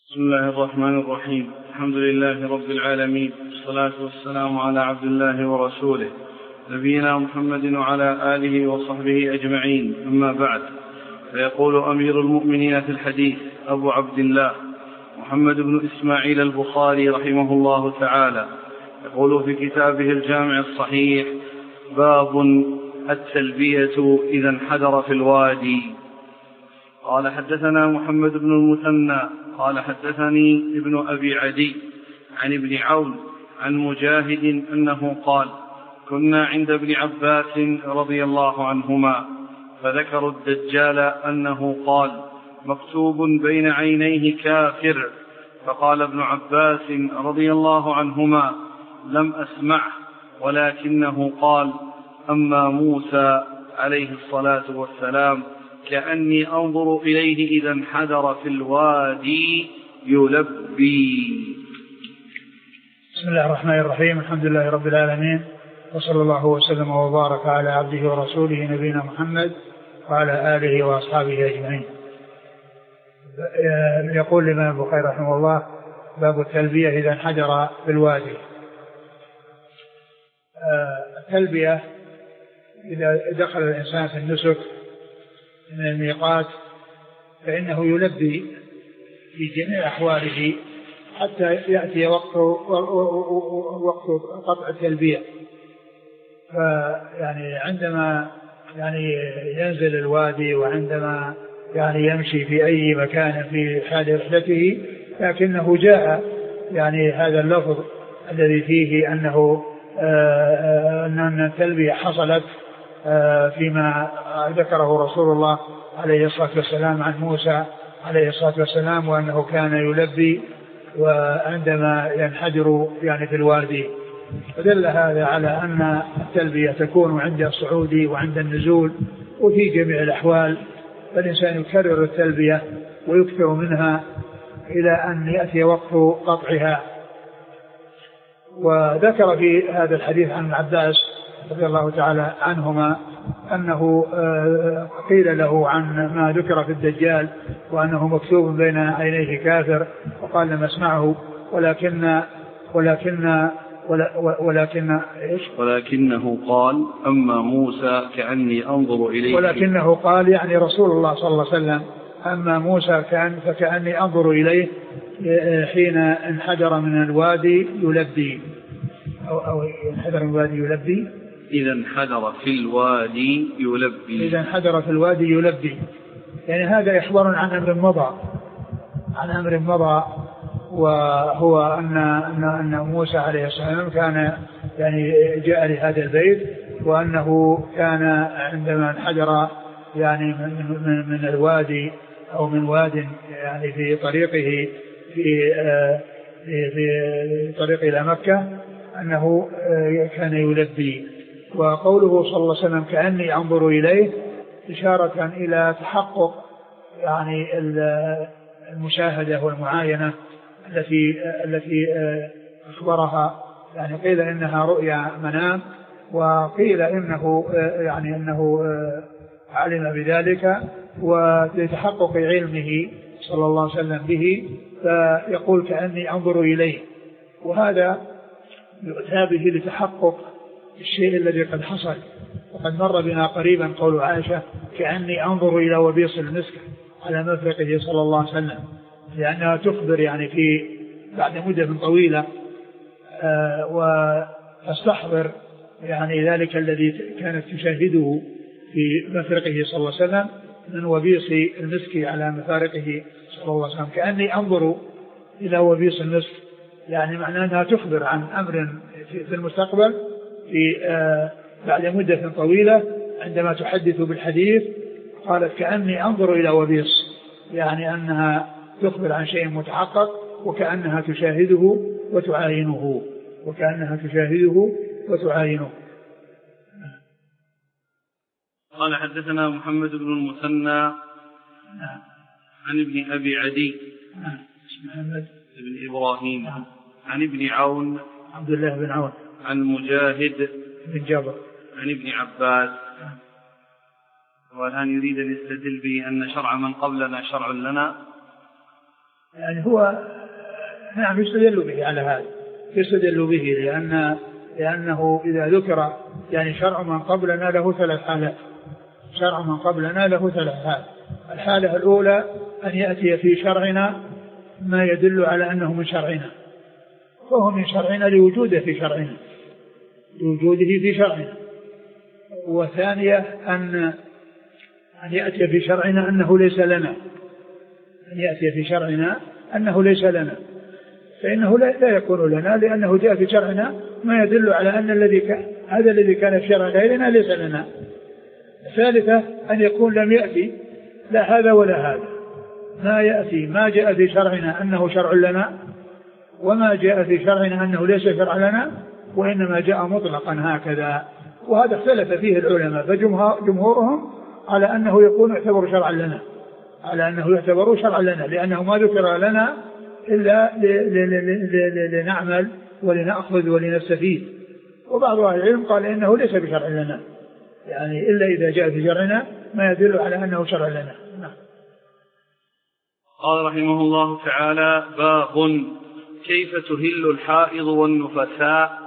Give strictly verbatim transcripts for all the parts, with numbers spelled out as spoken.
بسم الله الرحمن الرحيم. الحمد لله رب العالمين، والصلاة والسلام على عبد الله ورسوله نبينا محمد وعلى آله وصحبه أجمعين، أما بعد. فيقول أمير المؤمنين في الحديث أبو عبد الله محمد بن إسماعيل البخاري رحمه الله تعالى، يقول في كتابه الجامع الصحيح: باب التلبية إذا انحدر في الوادي. قال: حدثنا محمد بن المثنى قال: حدثني ابن أبي عدي عن ابن عون عن مجاهد أنه قال: كنا عند ابن عباس رضي الله عنهما فذكروا الدجال أنه قال: مكتوب بين عينيه كافر. فقال ابن عباس رضي الله عنهما: لم أسمعه، ولكنه قال: أما موسى عليه الصلاة والسلام كأني أنظر إليه إذا انحدر في الوادي يلبي. بسم الله الرحمن الرحيم. الحمد لله رب العالمين، وصلى الله وسلم وبارك على عبده ورسوله نبينا محمد وعلى آله وأصحابه أجمعين. يقول الإمام البخاري رحمه الله: باب التلبية إذا انحدر في الوادي. التلبية إذا دخل الإنسان في النسك من الميقات فإنه يلبي في جميع أحواله حتى يأتي وقت وقت قطع التلبية. فيعني عندما يعني ينزل الوادي وعندما يعني يمشي في أي مكان في حال رحلته، لكنه جاء يعني هذا اللفظ الذي فيه أنه أن التلبية حصلت فيما ذكره رسول الله عليه الصلاة والسلام عن موسى عليه الصلاة والسلام، وأنه كان يلبي وعندما ينحدر يعني في الوادي. فدل هذا على أن التلبية تكون عند الصعود وعند النزول وفي جميع الأحوال، فالإنسان يكرر التلبية ويكثر منها إلى أن يأتي وقت قطعها. وذكر في هذا الحديث عن عباس رضي الله تعالى عنهما أنه قيل له عن ما ذكر في الدجال وأنه مكتوب بين عينيه كافر، وقال: لم أسمعه، ولكن ولكن ولكن إيش؟ ولكنه قال: أما موسى كأني أنظر إليه. ولكنه قال يعني رسول الله صلى الله عليه وسلم: أما موسى كأن فكأني أنظر إليه حين انحدر من الوادي يلبي، أو أو انحدر من الوادي يلبي إذا انحدر في الوادي يلبي إذا انحدر في الوادي يلبي. يعني هذا إخبار عن أمر مضى عن أمر مضى وهو أن أن أن موسى عليه السلام كان يعني جاء لهذا البيت، وأنه كان عندما انحدر يعني من, من, من الوادي أو من واد يعني في طريقه في في, في طريق إلى مكة أنه كان يلبي. وقوله صلى الله عليه وسلم: كأني أنظر إليه، إشارة إلى تحقق يعني المشاهدة والمعاينة التي التي أخبرها. يعني قيل إنها رؤيا منام، وقيل إنه يعني أنه علم بذلك ولتحقق علمه صلى الله عليه وسلم به، فيقول: كأني أنظر إليه. وهذا يؤتى به لتحقق الشيء الذي قد حصل. وقد مر بنا قريبا قول عائشة: كأني أنظر إلى وبيص المسك على مفرقه صلى الله عليه وسلم، لأنها تخبر يعني في بعد مدة طويلة آه وتستحضر يعني ذلك الذي كانت تشاهده في مفرقه صلى الله عليه وسلم من وبيص المسك على مفارقه صلى الله عليه وسلم. كأني أنظر إلى وبيص المسك، يعني معناه أنها تخبر عن أمر في المستقبل في آه بعد مدة طويلة. عندما تحدث بالحديث قالت: كأني أنظر إلى وبيص، يعني أنها تخبر عن شيء متحقق، وكأنها تشاهده وتعاينه وكأنها تشاهده وتعاينه. قال: حدثنا محمد بن المثنى عن ابن أبي عدي محمد بن إبراهيم عن ابن عون عبد الله بن عون عن مجاهد بن جابر عن ابن عباس. والآن يريد أن يستدل به أن شرع من قبلنا شرع لنا. يعني هو نعم يستدل به على هذا، يستدل به لأن لأنه إذا ذكر يعني شرع من قبلنا له ثلاث حالات، شرع من قبلنا له ثلاث حالات. الحالة الأولى أن يأتي في شرعنا ما يدل على أنه من شرعنا، فهو من شرعنا لوجوده في شرعنا، لوجوده في شرعنا. وثانية أن أن يأتي في شرعنا أنه ليس لنا، أن يأتي في شرعنا أنه ليس لنا، فإنه لا يكون لنا لأنه جاء في شرعنا ما يدل على أن الذي كان هذا الذي كان في شرع غيرنا ليس لنا. الثالثة أن يكون لم يأتي لا هذا ولا هذا، ما يأتي ما جاء في شرعنا أنه شرع لنا، وما جاء في شرعنا أنه ليس شرع لنا، وإنما جاء مطلقا هكذا. وهذا اختلف فيه العلماء، فجمهورهم على أنه يكون يعتبر شرعا لنا، على أنه يعتبر شرعا لنا لأنه ما ذكر لنا إلا لنعمل ولنأخذ ولنستفيد. وبعض أهل العلم قال إنه ليس بشرع لنا، يعني إلا إذا جاء في شرعنا ما يدل على أنه شرع لنا. نعم. قال رحمه الله تعالى: باب كيف تهل الحائض والنفساء.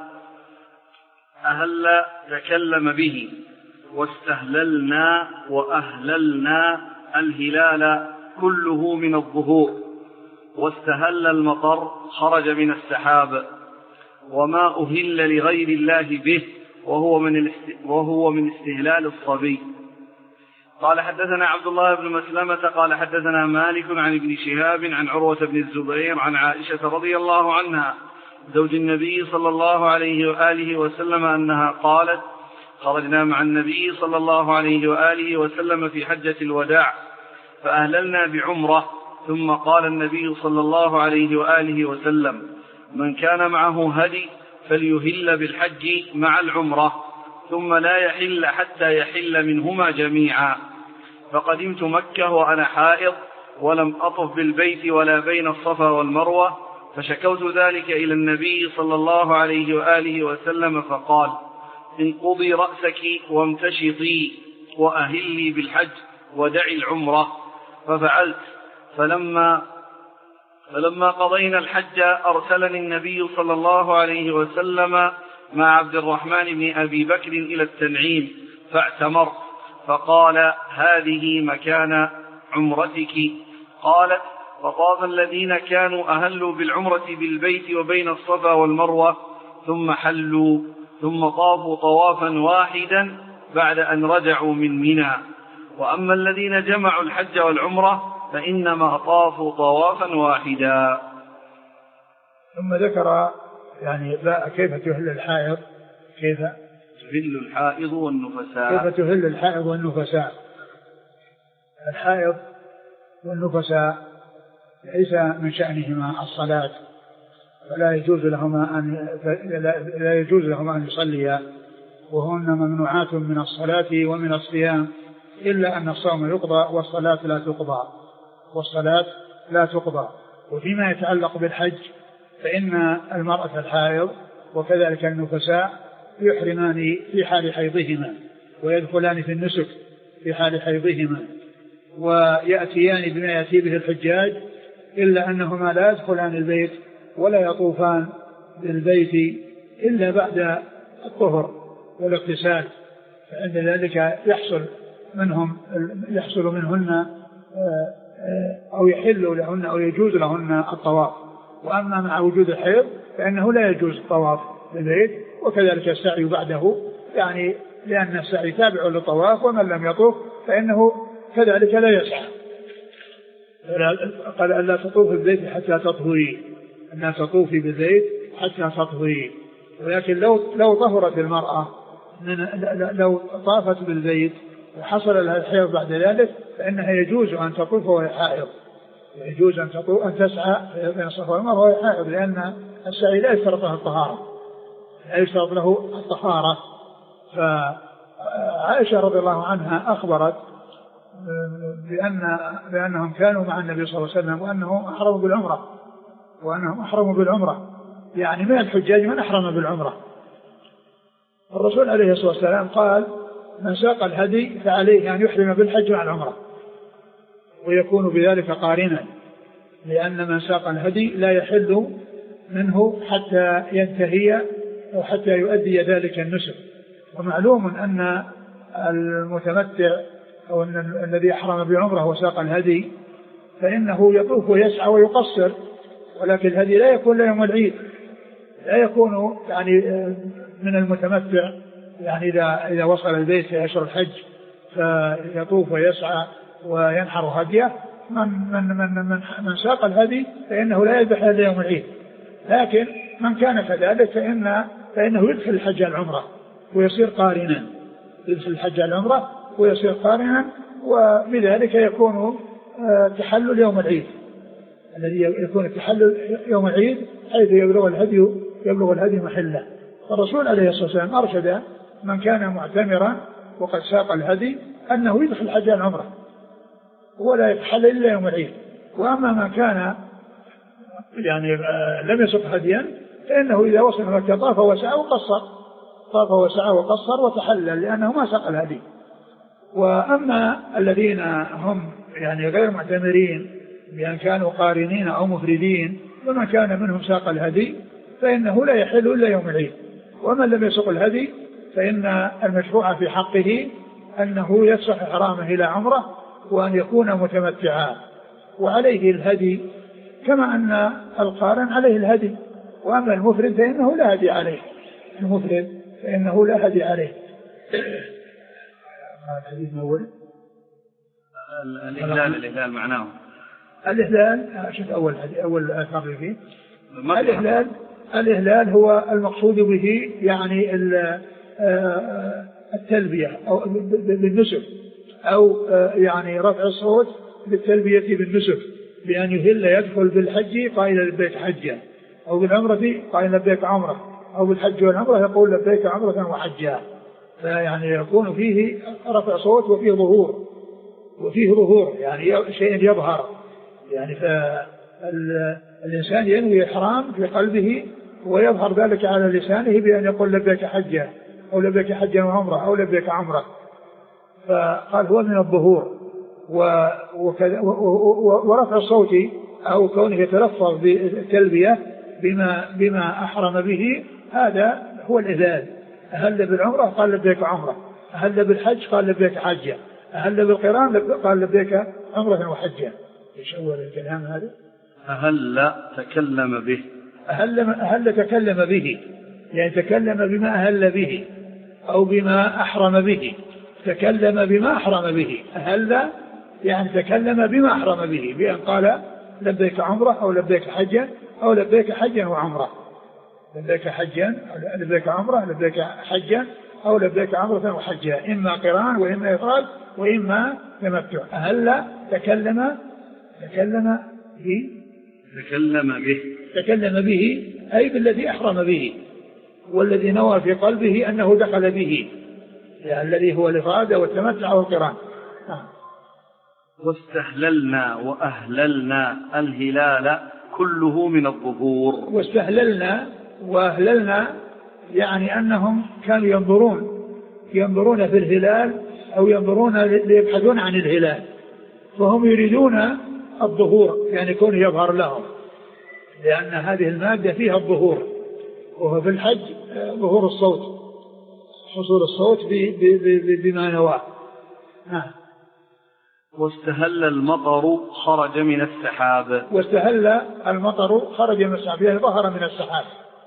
أهل تكلم به، واستهللنا وأهللنا الهلال كله من الظهور، واستهل المطر خرج من السحاب، وما أهل لغير الله به وهو من وهو من استهلال الصبي. قال حدثنا عبد الله بن مسلمة قال حدثنا مالك عن ابن شهاب عن عروة بن الزبير عن عائشة رضي الله عنها زوج النبي صلى الله عليه وآله وسلم أنها قالت: خرجنا مع النبي صلى الله عليه وآله وسلم في حجة الوداع فأهللنا بعمرة، ثم قال النبي صلى الله عليه وآله وسلم: من كان معه هدي فليهل بالحج مع العمرة، ثم لا يحل حتى يحل منهما جميعا. فقدمت مكة وأنا حائض ولم أطف بالبيت ولا بين الصفا والمروة، فشكوت ذلك إلى النبي صلى الله عليه وآله وسلم فقال: انقضي رأسك وامتشطي وأهلي بالحج ودعي العمرة. ففعلت، فلما فلما قضينا الحج أرسلني النبي صلى الله عليه وسلم مع عبد الرحمن بن أبي بكر إلى التنعيم فاعتمرت، فقال: هذه مكان عمرتك. قالت: وطاف الذين كانوا أهلوا بالعمرة بالبيت وبين الصفا والمروة ثم حلوا، ثم طافوا طوافا واحدا بعد أن رجعوا من منى. وأما الذين جمعوا الحج والعمرة فإنما طافوا طوافا واحدا. ثم ذكر يعني كيف تهل الحائض، كيف تهل الحائض والنفساء، كيف تهل الحائض والنفساء. الحائض والنفساء ليس من شأنهما الصلاة، فلا يجوز لهما أن لا يجوز لهما أن يصليا، وهن ممنوعات من الصلاة ومن الصيام، إلا أن الصوم يقضى والصلاة لا تقضى، والصلاة لا تقضى. وفيما يتعلق بالحج فإن المرأة الحائض وكذلك النفساء يحرمان في حال حيضهما، ويدخلان في النسك في حال حيضهما، ويأتيان بما يأتي به الحجاج، إلا أنهما لا يدخلان البيت ولا يطوفان بالبيت إلا بعد الطهر والاغتسال، فعند ذلك يحصل منهم يحصل منهن أو يحل لهن أو يجوز لهن الطواف. وأما مع وجود الحيض فإنه لا يجوز الطواف بالبيت، وكذلك السعي بعده، يعني لأن السعي تابع للطواف، ومن لم يطوف فإنه كذلك لا يسعى. قال ألا تطوف بالبيت حتى تطهري، أن تطوفي بالبيت حتى تطهري. ولكن لو لو طهرت المرأة، لو طافت بالبيت وحصل لها الحيض بعد ذلك فإنها يجوز أن تطوف وهي حائض، يجوز أن تطوف أن تسعى بين الصفا والمروة وهي حائض، لأن السعي لا يشترط له الطهارة، لا يشترط له الطهارة. فعائشة رضي الله عنها أخبرت بأن بأنهم كانوا مع النبي صلى الله عليه وسلم وأنهم أحرموا بالعمرة، وأنهم أحرموا بالعمرة، يعني من الحجاج من أحرم بالعمرة. الرسول عليه الصلاة والسلام قال: من ساق الهدي فعليه أن يحرم بالحج مع العمرة، ويكون بذلك قارنا، لأن من ساق الهدي لا يحل منه حتى ينتهي أو حتى يؤدي ذلك النسك. ومعلوم أن المتمتع أو أن الذي أحرم بعمره وساق الهدي فإنه يطوف ويسعى ويقصر، ولكن الهدي لا يكون له يوم العيد، لا يكون يعني من المتمتع يعني إذا إذا وصل البيت في أشهر الحج فيطوف ويسعى وينحر هديه. من من من من, من ساق الهدي فإنه لا يذبح إلا يوم العيد، لكن من كان كذلك فإن فإنه يدخل الحج العمرة ويصير قارنا، يدخل الحج العمرة ويصير قارنا، وبذلك يكون تحلل يوم العيد الذي يكون التحلل يوم العيد حيث يبلغ الهدي يبلغ الهدي محله. فالرسول عليه الصلاة والسلام أرشد من كان معتمرا وقد ساق الهدي أنه يدخل الحج العمرة ولا يتحلل إلا يوم العيد. وأما ما كان يعني لم يسق هديا فإنه إذا وصل مكة طاف وسعى وقصر، طاف وسعى وقصر وتحلل لأنه ما سق الهدي. وأما الذين هم يعني غير معتمرين بأن كانوا قارنين أو مفردين وما كان منهم ساق الهدي فإنه لا يحل إلا يوم العيد. ومن لم يسق الهدي فإن المشروع في حقه أنه يفسح إحرامه إلى عمره وأن يكون متمتعا وعليه الهدي كما أن القارن عليه الهدي. وأما المفرد فإنه لا هدي عليه، المفرد فإنه لا هدي عليه. الحديث الأول الإهلال الإهلال معناه الإهلال. شوف أول حديث أول آثار فيه الإهلال. الإهلال هو المقصود به يعني التلبية أو بالنسك، أو يعني رفع الصوت بالتلبية بالنسك، بأن يهل يدخل بالحج قائل لبيك حجا، أو بالعمرة قائل لبيك عمرة، أو بالحج والعمرة يقول لبيك عمرة وحجا. فيعني يكون فيه رفع صوت وفيه ظهور وفيه ظهور يعني شيء يظهر، يعني فالإنسان ينوي إحرام في قلبه ويظهر ذلك على لسانه بأن يقول لبيك حجا أو لبيك حجا وعمرة أو لبيك عمرة. فقال هو من الظهور. ورفع الصوت أو كونه يتلفظ بالتلبية بما, بما أحرم به هذا هو الإهلال. أهل بالعمرة قال لبيك عمرة، أهل بالحج قال لبيك حجة، أهل بالقران قال لبيك عمرة وحجة. إيش أول الكلام هذا؟ أهل تكلم به، أهل, أهل تكلم به يعني تكلم بما أهل به أو بما أحرم به. تكلم بما أحرم به. أهل يعني تكلم بما أحرم به بأن قال لبيك عمرة أو لبيك حجا أو لبيك حجا وعمرة، لبيك حجا أو لبيك عمرة، لبيك حجا أو لبيك عمرة وحجا، إما قران وإما إفراد وإما تمتع. أهل تكلم تكلم به تكلم به تكلم به أي بالذي أحرم به والذي نوى في قلبه أنه دخل به، يعني الذي هو الإفراد والتمتع والقران. واستهللنا وأهللنا الهلال كله من الظهور. واستهللنا وأهللنا يعني أنهم كانوا ينظرون ينظرون في الهلال أو ينظرون ليبحثون عن الهلال، فهم يريدون الظهور يعني يكون يظهر لهم، لأن هذه المادة فيها الظهور، وهو في الحج ظهور الصوت، حصول الصوت بما نواه. واستهل المطر خرج من السحاب. واستهل المطر خرج من السحاب يعني ظهر من السحاب.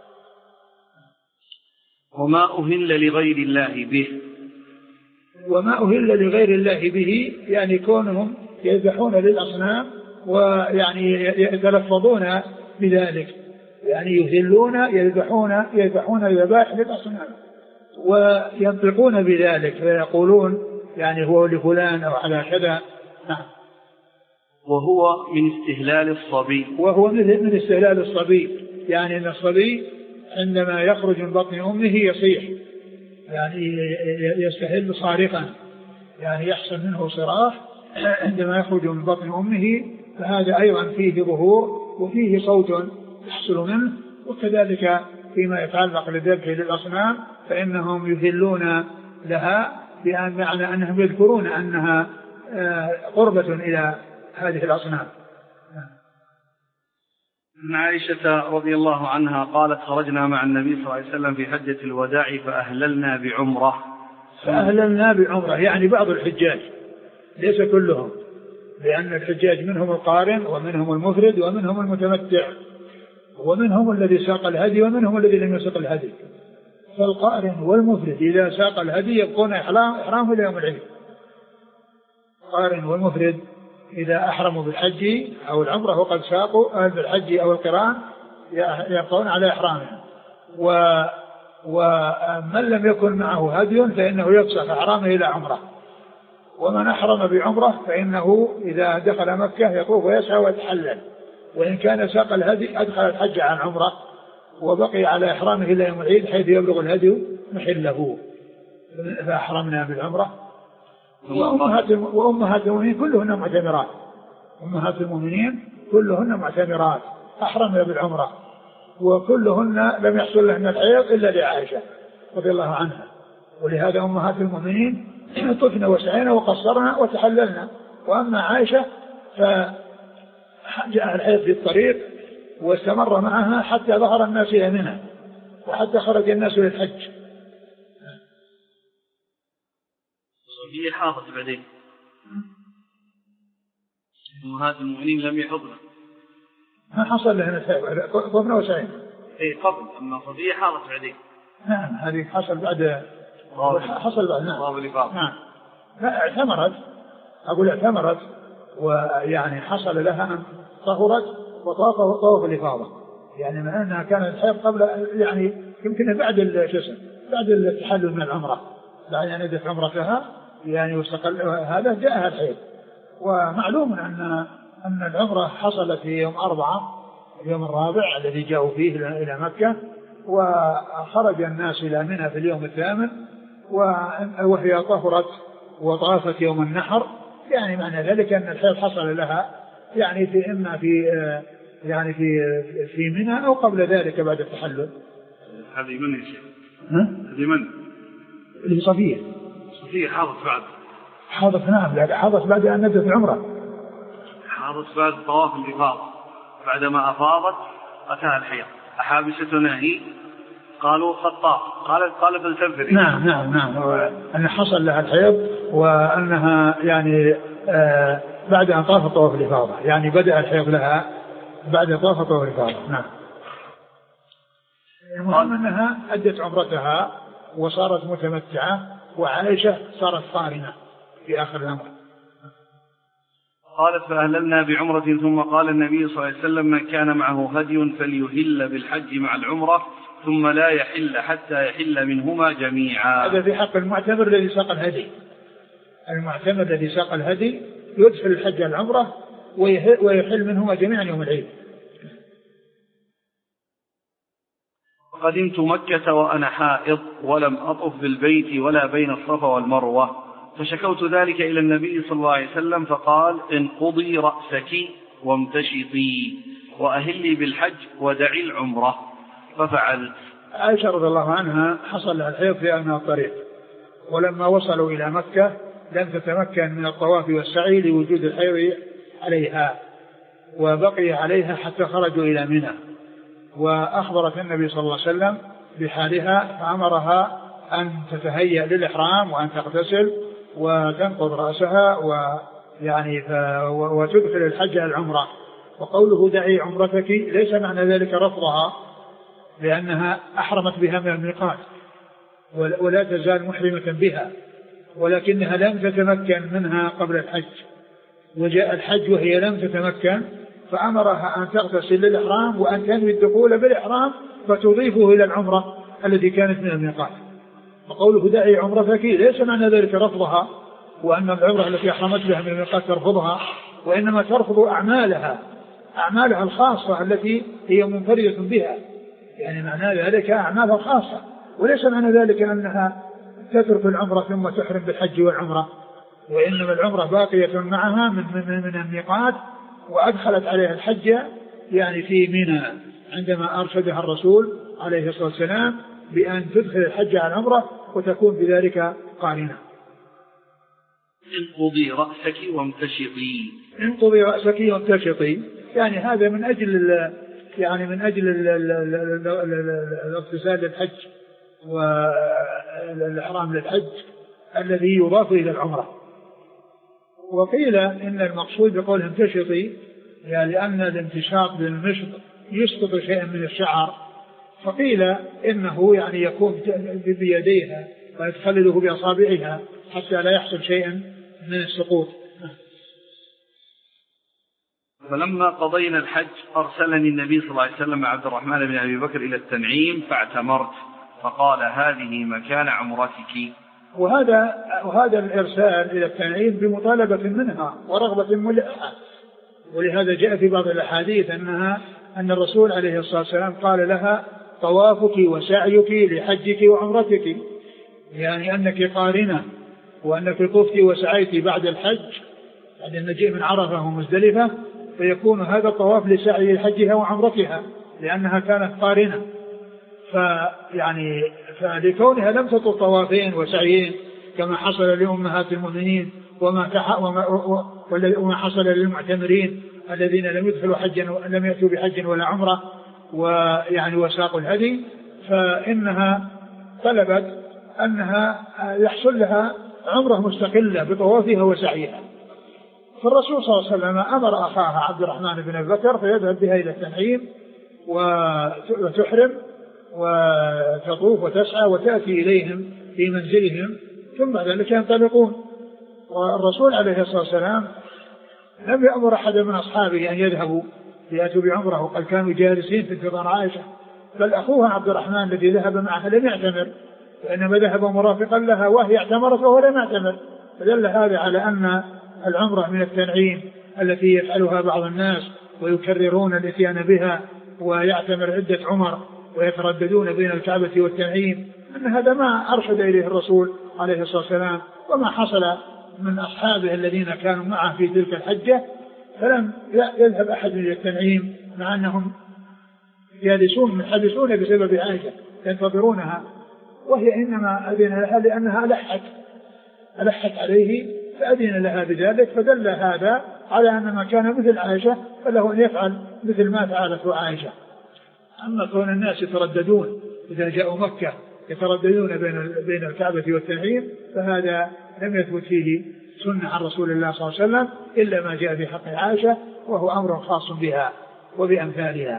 وما أهل لغير الله به. وما أهل لغير الله به يعني كونهم يذبحون للأصنام ويعني يتلفظون بذلك، يعني يهلون يذبحون يذبحون الذبائح للأصنام وينطقون بذلك فيقولون يعني هو لفلان أو على كذا. نعم. وهو من استهلال الصبي. وهو من استهلال الصبي يعني أن الصبي عندما يخرج من بطن أمه يصيح، يعني يستهل صارخا، يعني يحصل منه صراخ عندما يخرج من بطن أمه، فهذا أيضا فيه ظهور وفيه صوت يحصل منه. وكذلك فيما يتعلق بالذبح للأصنام فإنهم يهلون لها بأن معنى أنهم يذكرون أنها قربة إلى هذه الأصنام. عن عائشة رضي الله عنها قالت خرجنا مع النبي صلى الله عليه وسلم في حجة الوداع فأهللنا بعمرة. فأهللنا بعمرة يعني بعض الحجاج ليس كلهم، لأن الحجاج منهم القارن ومنهم المفرد ومنهم المتمتع ومنهم الذي ساق الهدي ومنهم الذي لم يسق الهدي. فالقارن والمفرد إذا ساق الهدي يبقون إحرام إلى يوم العيد. القارن والمفرد إذا أحرموا بالحج أو العمرة وقد ساقوا بالحج أو القران يبقون على إحرامهم. ومن لم يكن معه هدي فإنه يفسخ إحرامه إلى عمرة. ومن أحرم بعمرة فإنه إذا دخل مكة يطوف ويسعى ويتحلل، وإن كان ساق الهدي أدخل الحج عن عمرة وبقي على إحرامه إلى يوم العيد حيث يبلغ الهدي محله. فأحرمنا بالعمرة. وأمهات وأمهات المؤمنين كلهن معتمرات، أمهات المؤمنين كلهن معتمرات أحرمنا بالعمرة، وكلهن لم يحصل لهن الحيض إلا لعائشة رضي الله عنها. ولهذا أمهات المؤمنين طفنا وسعينا وقصرنا وتحللنا. وأما عائشة فجاء الحيض في الطريق واستمر معها حتى ظهر الناس إلى منى وحتى خرج الناس للحج. هي حاضت بعدين أمهات المؤمنين لم يحضن، ما حصل لهن الحيض، طفنا وسعينا. إيه قبل، أما صبية حاضت بعدين. نعم هذه حصل بعد حصل بعد نعم. نعم اعتمرت، أقول اعتمرت ويعني حصل لها أن طهرت وطافه طواف الإفاضة، يعني مع أنها كانت الحيض قبل يعني يمكن بعد الجسم بعد التحلل من العمرة، بعد أن ندت عمرتها يعني واستقل هذا جاءها الحيض. ومعلوم أن أن العمرة حصلت في يوم أربعة اليوم الرابع الذي جاءوا فيه إلى مكة، وخرج الناس إلى منى في اليوم الثامن وهي طهرت وطافت يوم النحر. يعني معنى ذلك أن الحيض حصل لها يعني في إما في يعني في في منى أو قبل ذلك بعد التحلل. هذه من يا شيخ؟ هذه من؟ اللي صفية. صفية حاضت بعد. حاضت نعم، لكن حاضت بعد أن نزلت العمرة. حاضت بعد طواف الإفاضة، بعدما أفاضت أتاها الحيض. أحابستنا هي قالوا خطاء، قالت قال فلتنفري. نعم نعم نعم أن حصل لها الحيض وأنها يعني آه بعد أن طافت طواف الإفاضة، يعني بدأ الحيض لها بعد طواف طواف الإفاضة. نعم. المهم أنها أدت عمرتها وصارت متمتعة، وعائشة صارت قارنة في آخر الأمر. قالت فأهللنا بعمرة ثم قال النبي صلى الله عليه وسلم من كان معه هدي فليهل بالحج مع العمرة ثم لا يحل حتى يحل منهما جميعا. هذا في حق المعتمر الذي ساق الهدي. المعتمر الذي ساق الهدي يدخل الحج على العمرة ويحل منهما جميعا يوم العيد. قدمت مكة وأنا حائض ولم أطف بالبيت ولا بين الصفا والمروة، فشكوت ذلك إلى النبي صلى الله عليه وسلم فقال انقضي رأسك وامتشطي وأهلي بالحج ودعي العمرة، ففعلت. عائشة رضي الله عنها حصل لها الحيض في أثناء الطريق، ولما وصلوا إلى مكة لم تتمكن من الطواف والسعي لوجود الحيض عليها، وبقي عليها حتى خرجوا إلى منى، وأخبرت النبي صلى الله عليه وسلم بحالها فأمرها أن تتهيأ للإحرام وأن تغتسل وتنقض رأسها ويعني وتدخل الحج على العمرة. وقوله دعي عمرتك ليس معنى ذلك رفضها، لأنها أحرمت بها من الميقات ولا تزال محرمة بها، ولكنها لم تتمكن منها قبل الحج، وجاء الحج وهي لم تتمكن، فأمرها أن تغتسل للإحرام وأن تنوي الدخول بالإحرام فتضيفه إلى العمرة التي كانت من الميقات. وقوله دعي عمرتك ليس معنى ذلك رفضها وأن العمرة التي أحرمت بها من الميقات ترفضها، وإنما ترفض أعمالها أعمالها الخاصة التي هي منفردة بها، يعني معنى ذلك أعمالها الخاصة، وليس معنى ذلك أنها تترك العمرة ثم تحرم بالحج والعمرة، وإنما العمرة باقية معها من, من, من الميقات، وأدخلت عليها الحج يعني في منى عندما أرشدها الرسول عليه الصلاة والسلام بأن تدخل الحج على العمرة وتكون بذلك قارنة. انقضي رأسك وامتشطي. انقضي رأسك وامتشطي يعني هذا من أجل يعني من أجل الاغتسال للحج والإحرام للحج الذي يضاف إلى العمرة. وقيل إن المقصود بقولهم تشطي يعني لأن الامتشاط بالمشط يسقط شيئا من الشعر، فقيل إنه يعني يكون بيديها ويتخلله بأصابعها حتى لا يحصل شيئا من السقوط. فلما قضينا الحج أرسلني النبي صلى الله عليه وسلم مع عبد الرحمن بن أبي بكر إلى التنعيم فاعتمرت، فقال هذه مكان عمرتك. وهذا وهذا الإرسال إلى التنعيم بمطالبة منها ورغبة ملحة، ولهذا جاء في بعض الأحاديث أنها أن الرسول عليه الصلاة والسلام قال لها طوافك وسعيك لحجك وعمرتك، يعني أنك قارنة وأنك طفت وسعيت بعد الحج بعد المجيء من عرفة ومزدلفة، فيكون هذا الطواف لسعي حجها وعمرتها لأنها كانت قارنة. فيعني فلكونها لم تطل طوافين وسعيين كما حصل لأمهات المؤمنين وما وما حصل للمعتمرين الذين لم يدخلوا حجا ولم يأتوا بحج ولا عمرة ويعني وساقوا الهدي، فإنها طلبت أنها يحصل لها عمرة مستقلة بطوافها وسعيها. فالرسول صلى الله عليه وسلم أمر أخاها عبد الرحمن بن أبي بكر فيذهب بها إلى التنعيم وتحرم وتطوف وتسعى وتأتي إليهم في منزلهم، ثم بعد ذلك ينطلقون. والرسول عليه الصلاة والسلام لم يأمر أحد من أصحابه أن يذهبوا ليأتوا بعمره، وقد كانوا جالسين في انتظار عائشة، بل أخوها عبد الرحمن الذي ذهب معها لم يعتمر، وإنما ذهب مرافقا لها وهي اعتمرت وهو لم يعتمر، فدل هذا على أن العمرة من التنعيم التي يفعلها بعض الناس ويكررون الاتيان بها ويعتمر عدة عمر ويترددون بين الكعبة والتنعيم، أن هذا ما أرشد إليه الرسول عليه الصلاة والسلام وما حصل من أصحابه الذين كانوا معه في تلك الحجة، فلم يذهب أحد إلى التنعيم مع أنهم يالسون محدثون بسبب عائشة ينتظرونها، وهي إنما أذن لها لأنها ألحت ألحت عليه فأذن لها بذلك، فدل هذا على أن ما كان مثل عائشة فله أن يفعل مثل ما فعلت عائشة. أما كون الناس يترددون إذا جاءوا مكة يترددون بين بين الكعبة والتنعيم فهذا لم يثبت فيه سنة عن رسول الله صلى الله عليه وسلم إلا ما جاء في حق عائشة، وهو أمر خاص بها وبأمثالها.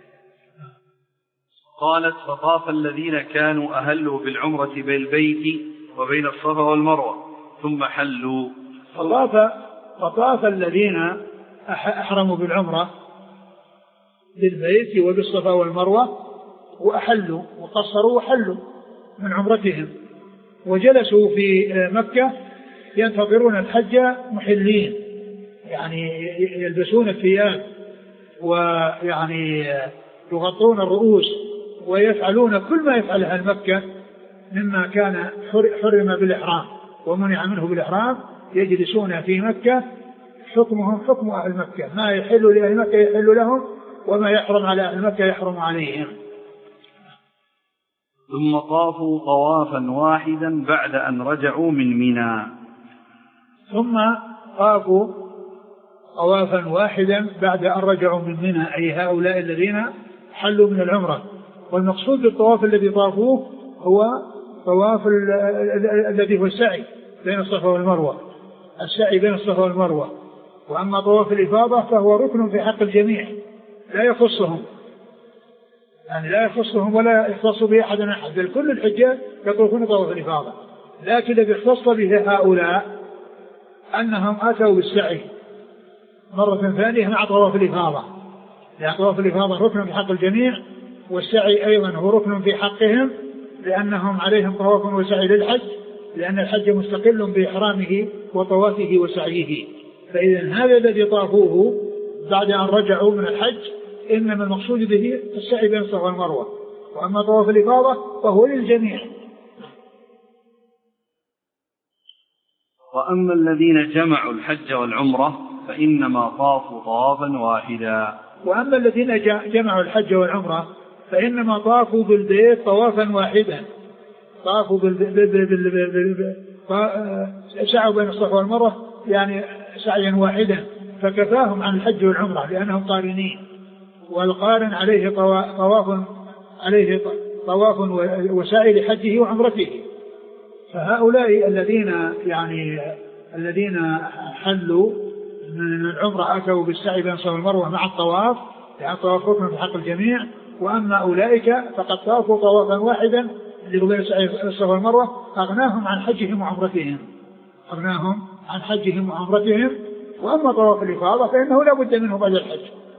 قالت فطاف الذين كانوا أهلوا بالعمرة بالبيت وبين الصفا والمروة ثم حلوا. فطاف فطاف الذين أحرموا بالعمرة بالبيت وبالصفا والمروة وأحلوا وقصروا وحلوا من عمرتهم، وجلسوا في مكة ينتظرون الحج محلين، يعني يلبسون الثياب ويعني يغطون الرؤوس ويفعلون كل ما يفعلها المكة مما كان حرم بالإحرام ومنع منه بالإحرام، يجلسون في مكة حكمهم حكم أهل مكة، ما يحل لأهل مكة يحل لهم وما يحرم على أهل مكة يحرم عليهم. ثم طافوا طوافا واحدا بعد أن رجعوا من منى. ثم طافوا طوافا واحدا بعد أن رجعوا من منى، أي هؤلاء الذين حلوا من العمرة. والمقصود بالطواف الذي طافوه هو طواف الذي هو السعي بين الصفا والمروة، السعي بين الصفا والمروة. وأما طواف الإفاضة فهو ركن في حق الجميع لا يخصهم، يعني لا يخصهم ولا يختص به أحد من أحد، بل كل الحجاج يطوفون طواف الإفاضة، لكن الذي اختص به هؤلاء أنهم أتوا بالسعي مرة ثانية مع طواف الإفاضة، لأن طواف الإفاضة ركن في حق الجميع، والسعي أيضا هو ركن في حقهم لأنهم عليهم طواف وسعي للحج، لأن الحج مستقل بإحرامه وطوافه وسعيه. فإذا هذا الذي طافوه بعد أن رجعوا من الحج إنما المقصود به السعي بين الصفا والمروة، وأما طواف الإفاضة فهو للجميع. وأما الذين جمعوا الحج والعمرة فإنما طافوا طوافا واحدا. وأما الذين جمعوا الحج والعمرة فإنما طافوا بالبيت طوافا واحدا، طافوا بالبيت سعوا بين الصفا والمروة يعني سعيا واحدا، فكفاهم عن الحج والعمرة لأنهم قارنين. والقارن عليه طواف عليه طواف وسائر حجه وعمرته. فهؤلاء الذين يعني الذين حلوا من العمرة أتوا بالسعي بين الصفا والمروة مع الطواف، يعني طواف ركن في حق الجميع. وأما أولئك فقد طافوا طوافا واحدا لغير السعي بين الصفا والمروة أغناهم عن حجهم وعمرتهم أغناهم عن حجهم وعمرتهم. وأما طواف الإفاضة فإنه لا بد منه بعد الحج.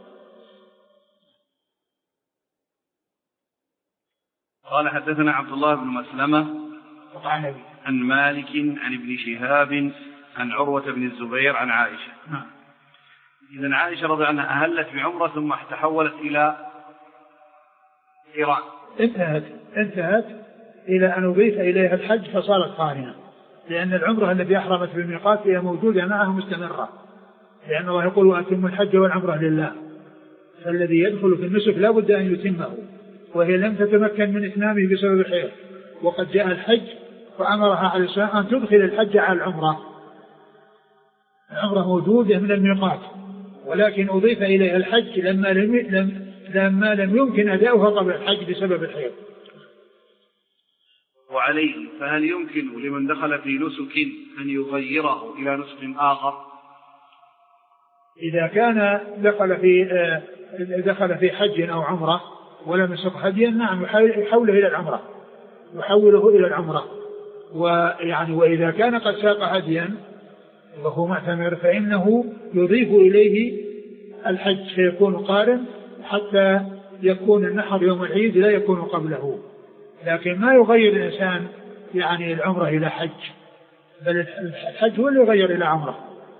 قال حدثنا عبد الله بن مسلمة عن مالك عن ابن شهاب عن عروة بن الزبير عن عائشة. إذن عائشة رضي عنها أهلت بعمرة ثم تحولت إلى إيران. انتهت انتهت إلى أن أضيف إليها الحج فصارت قارنة، لأن العمرة التي أحرمت بالميقات هي موجودة معها مستمرة، لأن الله يقول وأتم الحج والعمرة لله. فالذي يدخل في النسك لا بد أن يتمه، وهي لم تتمكن من إتمامه بسبب الحيض، وقد جاء الحج فأمرها عليه السلام أن تدخل الحج على العمرة. العمرة موجودة من الميقات، ولكن أضيف إليها الحج لما لم, لم, لما لم يمكن أداؤها قبل الحج بسبب الحيض. وعليه فهل يمكن لمن دخل في نسك أن يغيره إلى نسك آخر؟ إذا كان دخل في دخل في حج أو عمرة ولم يسق هديا، نعم يحوله إلى العمرة يحوله إلى العمرة. ويعني وإذا كان قد ساق هديا وهو معتمر فإنه يضيف إليه الحج فيكون قارن حتى يكون النحر يوم العيد لا يكون قبله. لكن ما يغير الإنسان يعني العمرة إلى حج، بل الحج هو اللي يغير إلى عمرة.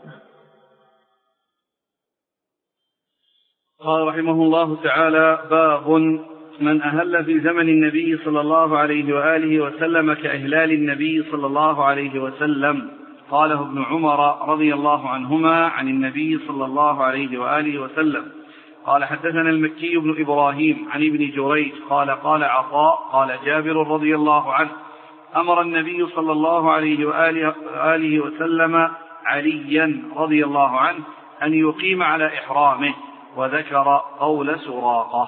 قال رحمه الله تعالى: باب من أهل في زمن النبي صلى الله عليه وآله وسلم كإهلال النبي صلى الله عليه وسلم. قاله ابن عمر رضي الله عنهما عن النبي صلى الله عليه وآله وسلم. قال حدثنا المكي بن إبراهيم عن ابن جريج قال قال عطاء قال جابر رضي الله عنه: أمر النبي صلى الله عليه وآله وسلم عليا رضي الله عنه أن يقيم على إحرامه، وذكر قول سراقة.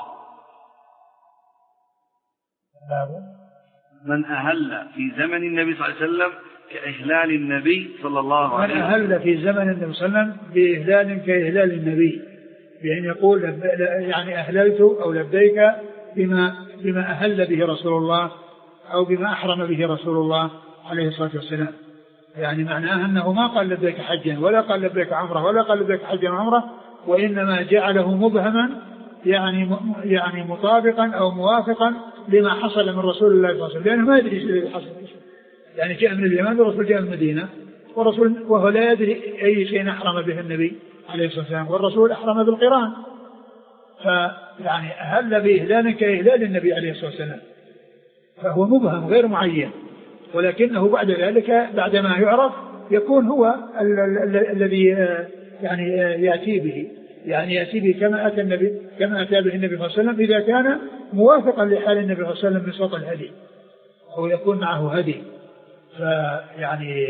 من أهل في زمن النبي صلى الله عليه وسلم كإهلال النبي صلى الله عليه وسلم. من أهل في زمن النبي صلى الله عليه وسلم بإهلال كإهلال النبي، بأن يقول يعني أهللت أو لبيك بما, بما أهل به رسول الله أو بما أحرم به رسول الله عليه الصلاة والسلام. يعني معناه أنه ما قال لبيك حجا ولا قال لبيك عمره ولا قال لبيك حجا وعمره، وإنما جعله مبهما يعني يعني مطابقا أو موافقا لما حصل من رسول الله صلى الله عليه وسلم، لأنه ما يدري ايش حصل. يعني جاء من اليمن والرسول جاء من المدينة، والرسول وهو لا يدري أي شيء أحرم به النبي عليه الصلاة والسلام، والرسول أحرم بالقران. فيعني أهل بإهلال كإهلال النبي عليه الصلاة والسلام، فهو مبهم غير معين، ولكنه بعد ذلك بعدما يعرف يكون هو الذي يعني يأتي به يعني يأتي به كما أتى النبي كما أتى به النبي صلى الله عليه وسلم، إذا كان موافقا لحال النبي صلى الله عليه وسلم من صوت الهدي أو يكون معه هدي. فيعني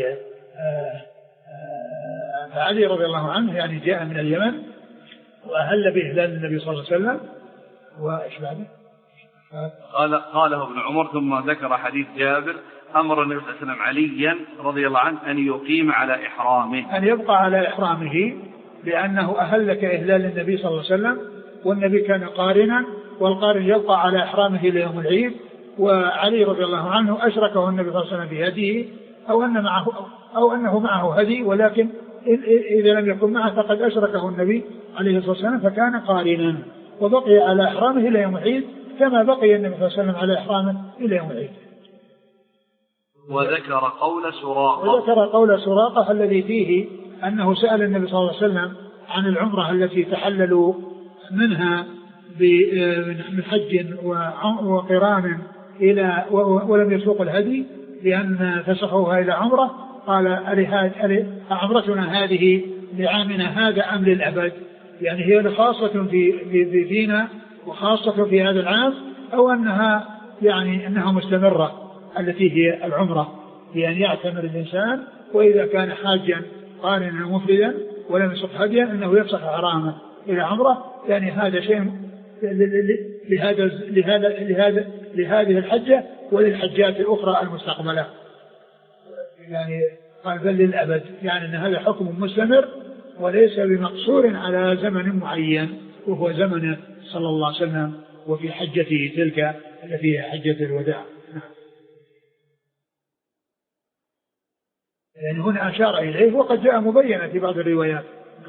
فعلي رضي الله عنه يعني جاء من اليمن وأهل بإهلال النبي صلى الله عليه وسلم. وإيش بعده؟ قال قاله ابن عمر ثم ذكر حديث جابر: أمر النبي صلى الله عليه وسلم عليا رضي الله عنه أن يقيم على إحرامه، أن يبقى على إحرامه، لأنه أهل كإهلال النبي صلى الله عليه وسلم، والنبي كان قارنا، والقارن يبقى على إحرامه ليوم العيد. وعلي رضي الله عنه أشركه النبي صلى الله عليه وسلم بهديه، أو أن معه أو أنه معه هدي، ولكن إذا لم يكن معه فقد أشركه النبي عليه الصلاة والسلام فكان قارنا، وبقي على إحرامه إلى يوم العيد كما بقي النبي صلى الله عليه وسلم على إحرامه إلى يوم العيد. وذكر قول سراقة وذكر قول سراقة الذي فيه أنه سأل النبي صلى الله عليه وسلم عن العمرة التي تحللوا منها من حج وقران إلى ولم يسوق الهدي لأن فسخوها إلى عمرة. قال: عمرتنا هذه لعامنا هذا أم للأبد؟ يعني هي خاصة في فينا وخاصة في هذا العام، أو أنها يعني أنها مستمرة التي هي العمرة، بأن يعتمر الإنسان وإذا كان حاجا قارنا مفردا ولم يسق هديا أنه يفسخ حرامه إلى عمرة. يعني هذا شيء لهذا لهذا لهذا لهذه الحجة وللحجات الأخرى المستقبلة. يعني قال بل للأبد، يعني أن هذا حكم مستمر وليس بمقصور على زمن معين وهو زمن صلى الله عليه وسلم وفي حجته تلك التي هي حجة الوداع. يعني هنا أشار إليه وقد جاء مبينا في بعض الروايات.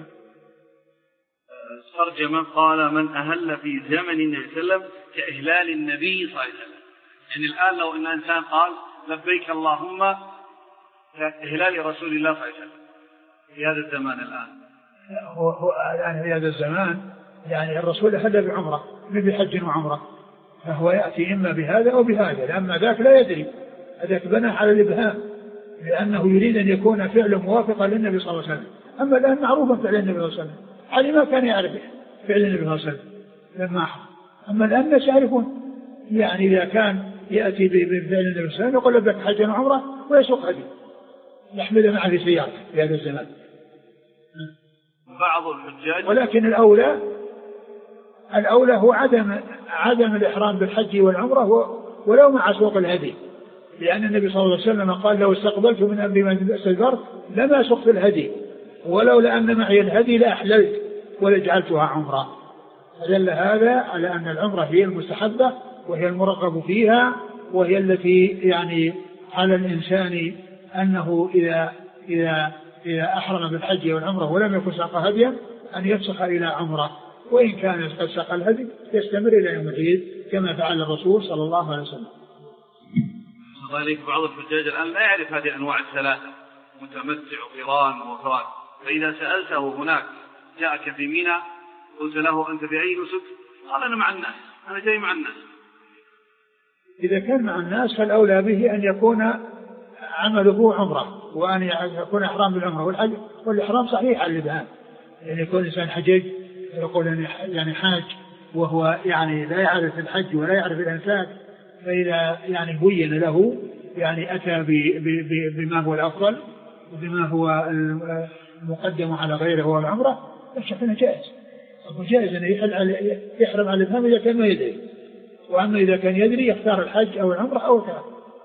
ترجمة قال من أهل في زمن النبي صلى الله عليه وسلم كإهلال النبي صلى الله عليه وسلم. يعني الآن لو أن إنسان قال لبيك اللهم كإهلال رسول الله صلى الله عليه وسلم في هذا الزمان الآن، هو هو الآن في هذا الزمان يعني الرسول أهل بعمرة من بحج وعمرة، فهو يأتي إما بهذا أو بهذا، أما ذاك لا يدري، هذاك بنى على الإبهام لأنه يريد أن يكون فعله موافقا للنبي صلى الله عليه وسلم. أما الآن معروفا فعل النبي صلى الله عليه وسلم، علي ما كان يعرف فعل النبي صلى الله عليه وسلم لما أحرم. أما الآن الناس يعرفون، يعني إذا كان يأتي بفعل النبي صلى الله عليه وسلم يقول لبك حجا وعمرة ويسوق هدي يحمل معه في سيارته في هذا الزمان. بعض الحجاج ولكن الأولى الأولى هو عدم عدم الإحرام بالحج والعمرة ولو مع سوق الهدي، لأن النبي صلى الله عليه وسلم قال لو استقبلت من أمري ما استدبرت لما سقت الهدي ولولا أن معي الهدي لأحللت ولجعلتها عمرة. فدل هذا على أن العمرة هي المستحبة وهي المرغب فيها وهي التي يعني على الإنسان أنه إذا إذا إذا أحرم بالحج والعمرة ولم يكن ساق هديا أن يفسخ إلى عمرة، وإن كان قد ساق الهدي يستمر إلى يوم العيد كما فعل الرسول صلى الله عليه وسلم. ذلك بعض الحجاج الآن لا يعرف هذه الأنواع الثلاثة متمتع وقران وفراد، فإذا سألته هناك جاءك في منى قلت له أنت بأي نسك؟ قال أنا مع الناس، أنا جاي مع الناس. إذا كان مع الناس فالأولى به أن يكون عمله عمرة وأن يكون إحرام بالعمرة والحج، والإحرام صحيح على الإبهام، يعني يكون إنسان حجيج يقول يعني حاج وهو يعني لا يعرف الحج ولا يعرف الأنساك، فإذا يعني بين له يعني أتى بما هو الأفضل وبما هو المقدم على غيره هو العمرة فشفنا جائز. أقول جائز أن يحرم على الإبهام إذا كان ما يدري، وأما إذا كان يدري يختار الحج أو العمرة أو الكعبة.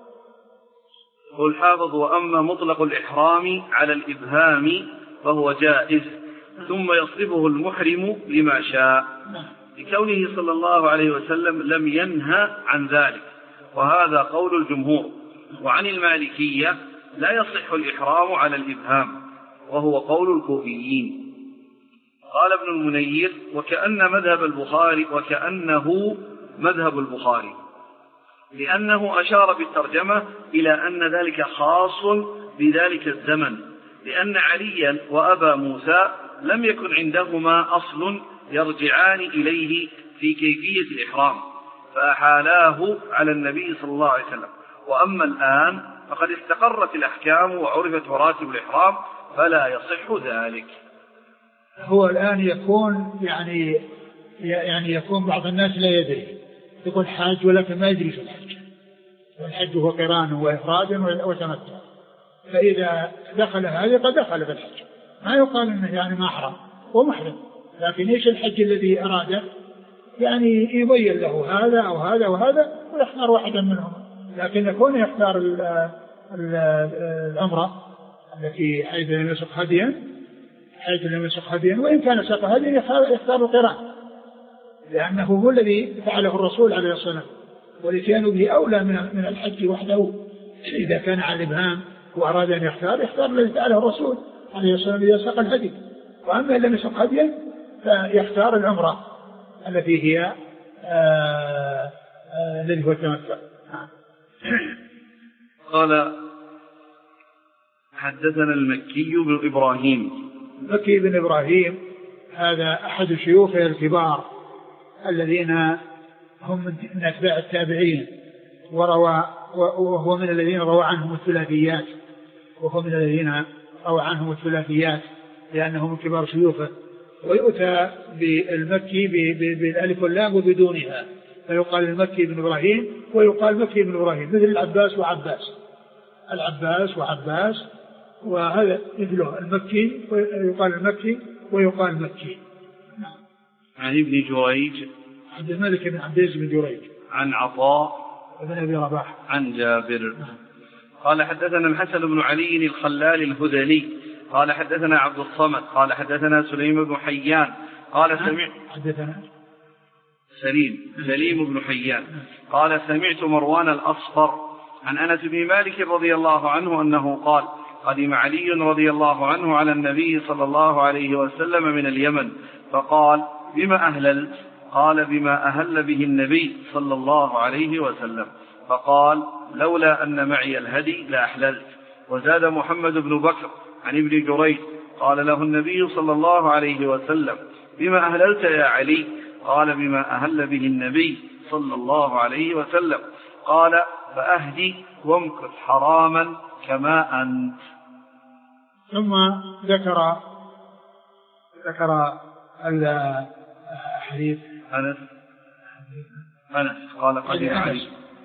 والحافظ وأما مطلق الإحرام على الإبهام فهو جائز ثم يصرفه المحرم لما شاء لكونه صلى الله عليه وسلم لم ينهى عن ذلك، وهذا قول الجمهور. وعن المالكية لا يصح الإحرام على الإبهام وهو قول الكوفيين. قال ابن المنير وكأن مذهب البخاري وكأنه مذهب البخاري لأنه أشار بالترجمة إلى أن ذلك خاص بذلك الزمن، لأن عليا وأبا موسى لم يكن عندهما أصل يرجعان إليه في كيفية الإحرام فأحالاه على النبي صلى الله عليه وسلم. وأما الآن فقد استقرت الأحكام وعرفت مراتب الإحرام فلا يصح ذلك. هو الآن يكون يعني يعني يكون بعض الناس لا يدري، يقول حاج ولكن ما يدري في الحج، والحج هو قران وإفراد وتمتع، فإذا دخل هذا قد دخل في الحج، ما يقال إنه يعني ما أحرم ومحرم، لكن إيش الحج الذي أراده يعني يبين له هذا أو هذا وهذا ويختار واحدا منهم، لكن يكون يختار العمرة التي حيث لم يسق هديا حيث لم يسق هديا وإن كان سق هديا يختار القران، لأنه هو الذي فعله الرسول عليه الصلاة والسلام، والإتيان به أولى من الحج وحده. إذا كان على الإبهام وأراد أن يختار يختار الذي فعله الرسول عليه الصلاة والسلام إذا سق الهدي، وأما إن لم يسق هديا فيختار العمرة التي هي الذي هو التمتع. قال حدثنا المكي بن إبراهيم. المكي بن إبراهيم هذا أحد شيوخ الكبار الذين هم من أتباع التابعين، وروى وهو من الذين روى عنهم الثلاثيات وهو من الذين روى عنهم الثلاثيات لأنهم من كبار شيوخه. ويؤتى بالمكي بالألف واللام وبدونها، فيقال المكي بن إبراهيم ويقال مكي بن إبراهيم، مثل العباس وعباس، العباس وعباس، وهذا مثله المكي ويقال المكي ويقال مكي. عن ابن جريج عبد الملك بن عبد العزيز بن جريج عن عطاء بن أبي رباح عن جابر. قال حدثنا الحسن بن علي الخلال الهذلي قال حدثنا عبد الصمد قال حدثنا سليم بن حيان قال سمعت حدثنا سليم سليم بن حيان قال سمعت مروان الأصفر عن أنس بن مالك رضي الله عنه أنه قال قدم علي رضي الله عنه على النبي صلى الله عليه وسلم من اليمن فقال بما أهللت؟ قال بما أهل به النبي صلى الله عليه وسلم. فقال لولا أن معي الهدي لأحللت. وزاد محمد بن بكر عن ابن جريج قال له النبي صلى الله عليه وسلم بما أهللت يا علي؟ قال بما أهل به النبي صلى الله عليه وسلم. قال فأهدي وامكث حراما كما أنت. ثم ذكر ذكر الحديث أنس أنس قال قدم علي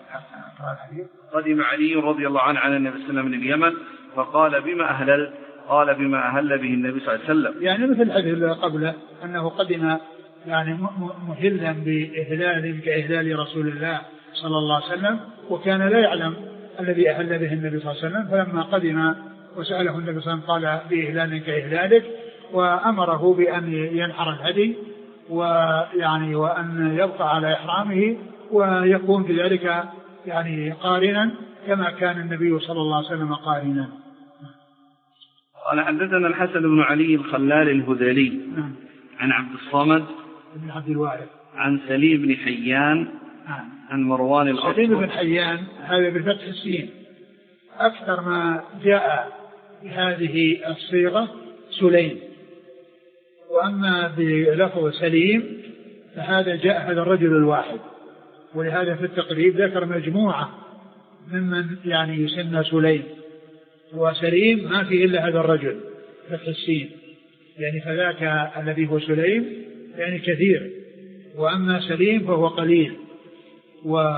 قدم علي رضي الله عنه على النبي صلى الله عليه وسلم من اليمن فقال بما أهلل؟ قال بما أهل به النبي صلى الله عليه وسلم. يعني مثل الحديث اللي قبله أنه قدم يعني مهلا بإهلال كإهلال رسول الله صلى الله عليه وسلم وكان لا يعلم الذي أهل به النبي صلى الله عليه وسلم فلما قدم وسأله النبي صلى الله عليه وسلم قال بإهلال كإهلالك وأمره بأن ينحر الهدي ويعني وأن يبقى على إحرامه ويكون في ذلك يعني قارنا كما كان النبي صلى الله عليه وسلم قارنا. قال حدثنا الحسن بن علي الخلال الهذلي عن عبد الصمد بن عبد الوارث عن سليم بن حيان عن مروان الأصفر. سليم بن حيان هذا بفتح السين أكثر ما جاء بهذه الصيغة سليم، وأما بلفظ سليم فهذا جاء هذا الرجل الواحد، ولهذا في التقريب ذكر مجموعة ممن يعني يسمى سليم، وسليم ما فيه إلا هذا الرجل فتح السين يعني فذاك الذي هو سليم يعني كثير، وأما سليم فهو قليل. و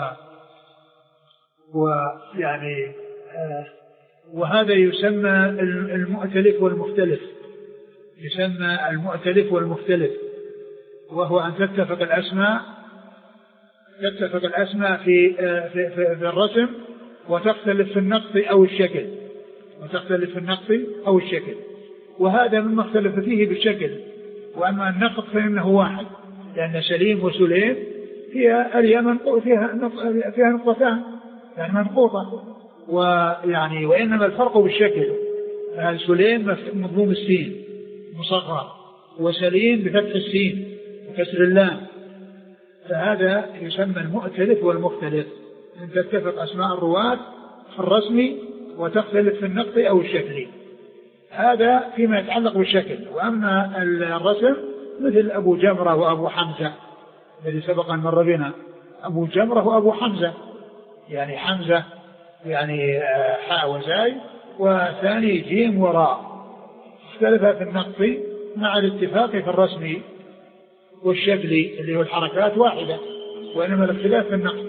ويعني آه وهذا يسمى المؤتلف والمختلف، يسمى المؤتلف والمختلف، وهو أن تتفق الأسماء تتفق الأسماء في, آه في, في, في الرسم وتختلف في النقط أو الشكل وتختلف في النقط أو الشكل، وهذا مما اختلف فيه بالشكل. وأما النقط فإنه واحد، لأن سليم وسليم هي اليمن فيها فيها نقطتان يعني منقوطة، ويعني وإنما الفرق بالشكل، سليم مضموم السين مصغر وسليم بفتح السين وكسر اللام، فهذا يسمى المؤتلف والمختلف، أن تتفق أسماء الرواة في الرسم وتختلف في النقط أو الشكل، هذا فيما يتعلق بالشكل. وأما الرسم مثل أبو جمرة وأبو حمزة الذي سبق أن مر بنا، أبو جمرة وأبو حمزة يعني حمزة يعني حاء وزاي وثاني جيم وراء، اختلفا في النقط مع الاتفاق في الرسم والشكل اللي هو الحركات واحدة، وإنما الاختلاف في النقط.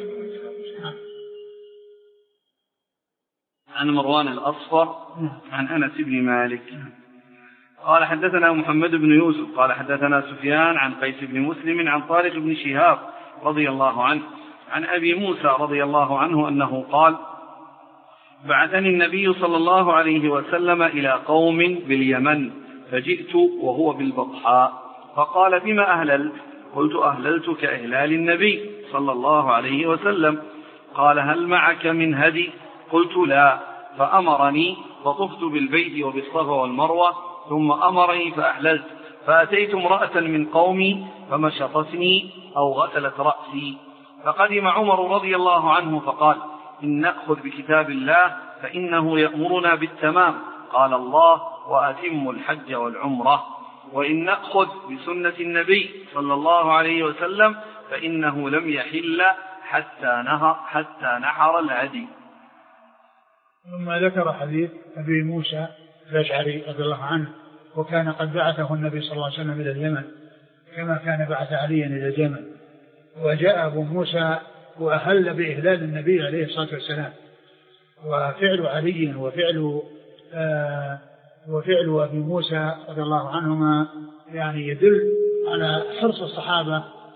عن مروان الأصفر عن أنس بن مالك قال حدثنا محمد بن يوسف قال حدثنا سفيان عن قيس بن مسلم عن طارق بن شهاب رضي الله عنه عن أبي موسى رضي الله عنه أنه قال بعثني النبي صلى الله عليه وسلم إلى قوم باليمن فجئت وهو بالبطحاء فقال بما أهللت؟ قلت أهللت كإهلال النبي صلى الله عليه وسلم. قال هل معك من هدي؟ قلت لا، فأمرني فطفت بالبيت وبالصفا والمروة ثم أمرني فأحللت، فأتيت امرأة من قومي فمشطتني أو غسلت رأسي، فقدم عمر رضي الله عنه فقال إن نأخذ بكتاب الله فإنه يأمرنا بالتمام، قال الله وأتم الحج والعمرة، وإن نأخذ بسنة النبي صلى الله عليه وسلم فإنه لم يحل حتى نهر حتى نحر الهدي. ثم ذكر حديث أبي موسى الأشعري رضي الله عنه، وكان قد بعثه النبي صلى الله عليه وسلم إلى اليمن كما كان بعث عليا إلى اليمن، وجاء أبو موسى وأهل بإهلال النبي عليه الصلاة والسلام، وفعل علي وفعل آه وفعل أبي موسى رضي الله عنهما يعني يدل على حرص الصحابة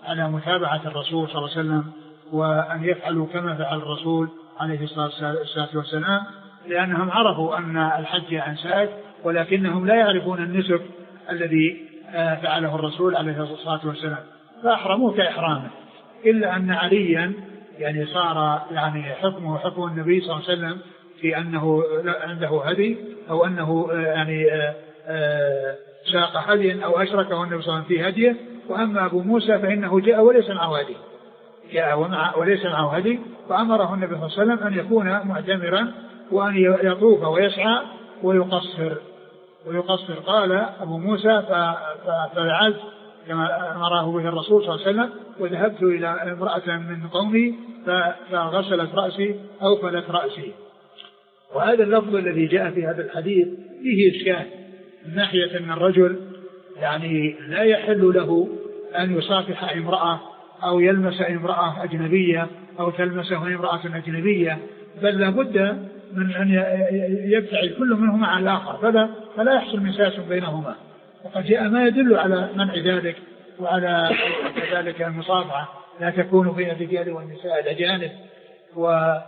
على متابعة الرسول صلى الله عليه وسلم وأن يفعلوا كما فعل الرسول عليه الصلاة والسلام، لأنهم عرفوا أن الحج أنساك ولكنهم لا يعرفون النسك الذي فعله الرسول عليه الصلاة والسلام، فأحرموا كإحرامه، إلا أن عليا يعني صار يعني حكمه حكم النبي صلى الله عليه وسلم في أنه عنده هدي أو أنه يعني ساق هديا أو أشركه النبي صلى الله عليه وسلم في هديه. وأما أبو موسى فإنه جاء وليس معه هدي، جاء وليس معه هدي، فأمره النبي صلى الله عليه وسلم أن يكون معتمرا وأن يطوف ويسعى ويقصر ويقصر قال أبو موسى ففعلت كما أمره به الرسول صلى الله عليه وسلم، وذهبت إلى امرأة من قومي فغسلت رأسي أو فلت رأسي. وهذا اللفظ الذي جاء في هذا الحديث فيه إشكال من ناحية أن الرجل يعني لا يحل له أن يصافح امرأة أو يلمس امرأة أجنبية أو تلمسه امرأة أجنبية، بل لابد من أن يبتعد كل منهما عن الآخر فلا, فلا يحصل مساس بينهما. وقد جاء ما يدل على منع ذلك وعلى ذلك المصافحة لا تكون بين الرجال والنساء الأجانب. وقال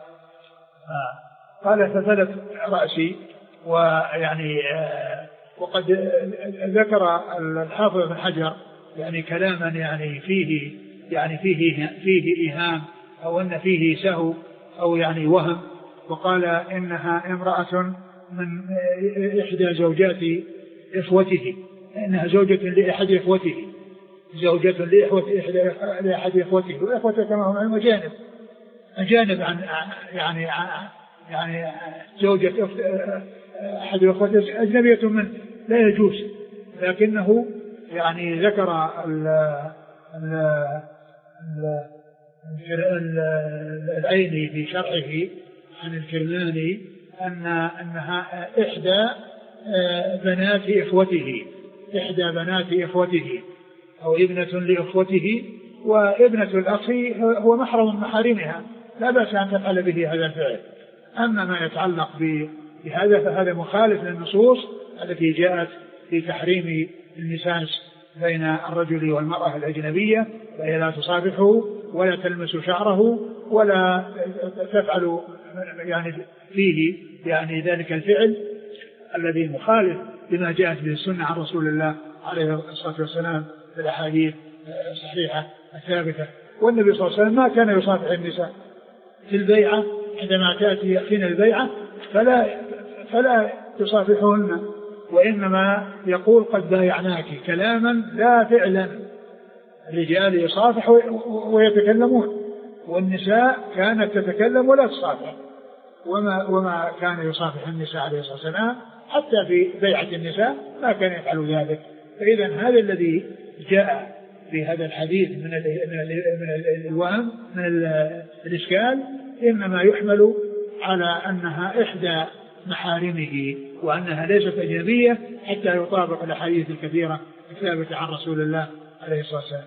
ففلت رأسي، ويعني وقد ذكر الحافظ بن حجر يعني كلاما يعني فيه يعني فيه فيه إيهام أو أن فيه سهو أو يعني وهم، وقال إنها امرأة من إحدى زوجات إخوته، إنها زوجة لأحد إخوته، زوجة لأحد إخوته، وإخوته كما هم المجانب أجانب عن يعني يعني زوجة أحد إخوته أجنبية منه لا يجوز. لكنه يعني ذكر ال ال العيني في شرحه عن الكرماني أن أنها إحدى بنات إخوته، إحدى بنات إخوته أو ابنة لإخوته، وابنة الأخ هو محرم من محارمها لا بأس أن تفعل به هذا الفعل. أما ما يتعلق بهذا فهذا مخالف للنصوص التي جاءت في تحريم المساس بين الرجل والمرأة الأجنبية، فهي لا تصافحه ولا تلمس شعره ولا تفعل يعني فيه يعني ذلك الفعل الذي مخالف بما جاءت به السنة عن رسول الله عليه الصلاة والسلام في الأحاديث الصحيحة الثابتة. والنبي صلى الله عليه وسلم ما كان يصافح النساء في البيعة، عندما تأتي يأتينا البيعة فلا فلا تصافحهن، وإنما يقول قد بايعناك كلاما لا فعلا. الرجال يصافح ويتكلمون، والنساء كانت تتكلم ولا تصافح، وما, وما كان يصافح النساء عليه الصلاة والسلام حتى في بيعة النساء ما كان يفعل ذلك. فإذا هذا الذي جاء في هذا الحديث من من الوهم من الإشكال إنما يحمل على أنها إحدى محارمه وأنها ليست أجنبية حتى يطابق الأحاديث الكثيرة الثابتة عن رسول الله عليه الصلاة والسلام.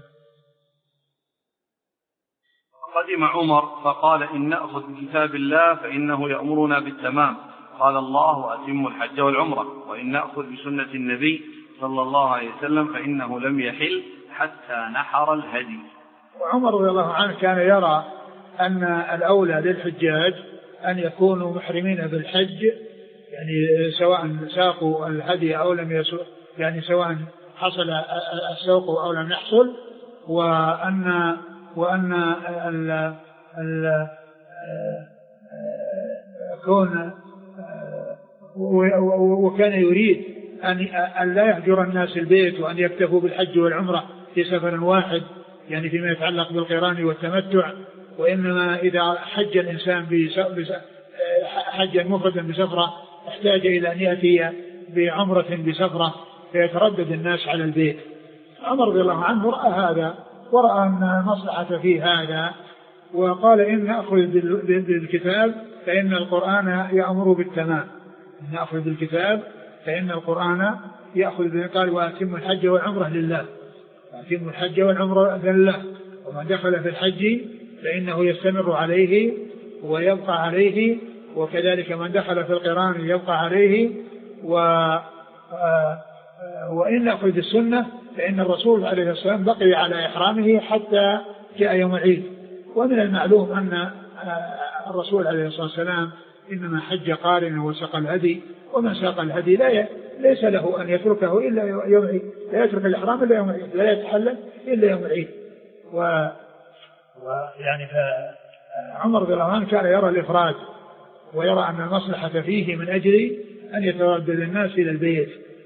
قدم عمر فقال إن نأخذ بكتاب الله فإنه يأمرنا بالتمام، قال الله وأتم الحج والعمرة، وإن نأخذ بسنة النبي صلى الله عليه وسلم فإنه لم يحل حتى نحر الهدي. وعمر رضي الله عنه كان يرى أن الأولى للحجاج أن يكونوا محرمين بالحج، يعني سواء ساقوا الهدي أو لم يسوق، يعني سواء حصل السوق أو لم يحصل، وأن وأن ال ال كون وكان يريد أن لا يهجر الناس البيت وأن يكتفوا بالحج والعمرة في سفر واحد، يعني فيما يتعلق بالقران والتمتع. وإنما إذا حج الإنسان حجا مفردا بسفرة احتاج إلى أن يأتي بعمرة بسفرة فيتردد الناس على البيت. عمر رضي الله عنه رأى هذا ورأى أن المصلحة في هذا، وقال إن نأخذ بالكتاب فإن القرآن يأمر بالتمام، إن نأخذ بالكتاب فإن القرآن يأخذ بالقال وأتم الحج والعمرة لله، وأتم الحج والعمرة لله، ومن دخل في الحج فإنه يستمر عليه ويبقى عليه، وكذلك من دخل في القران يبقى عليه. و وإن نأخذ بالسنة فإن الرسول عليه الصلاة والسلام بقي على إحرامه حتى جاء يوم العيد. ومن المعلوم أن الرسول عليه الصلاة والسلام إنما حج قارنا وساق الهدي، ومن ساق الهدي لا ليس له أن يتركه إلا يوم العيد، لا يترك الإحرام إلا يوم العيد، لا يتحلل إلا يوم العيد. ويعني عمر رضي الله عنه كان يرى الإفراد ويرى أن المصلحة فيه من أجل أن يتردد الناس إلى البيت.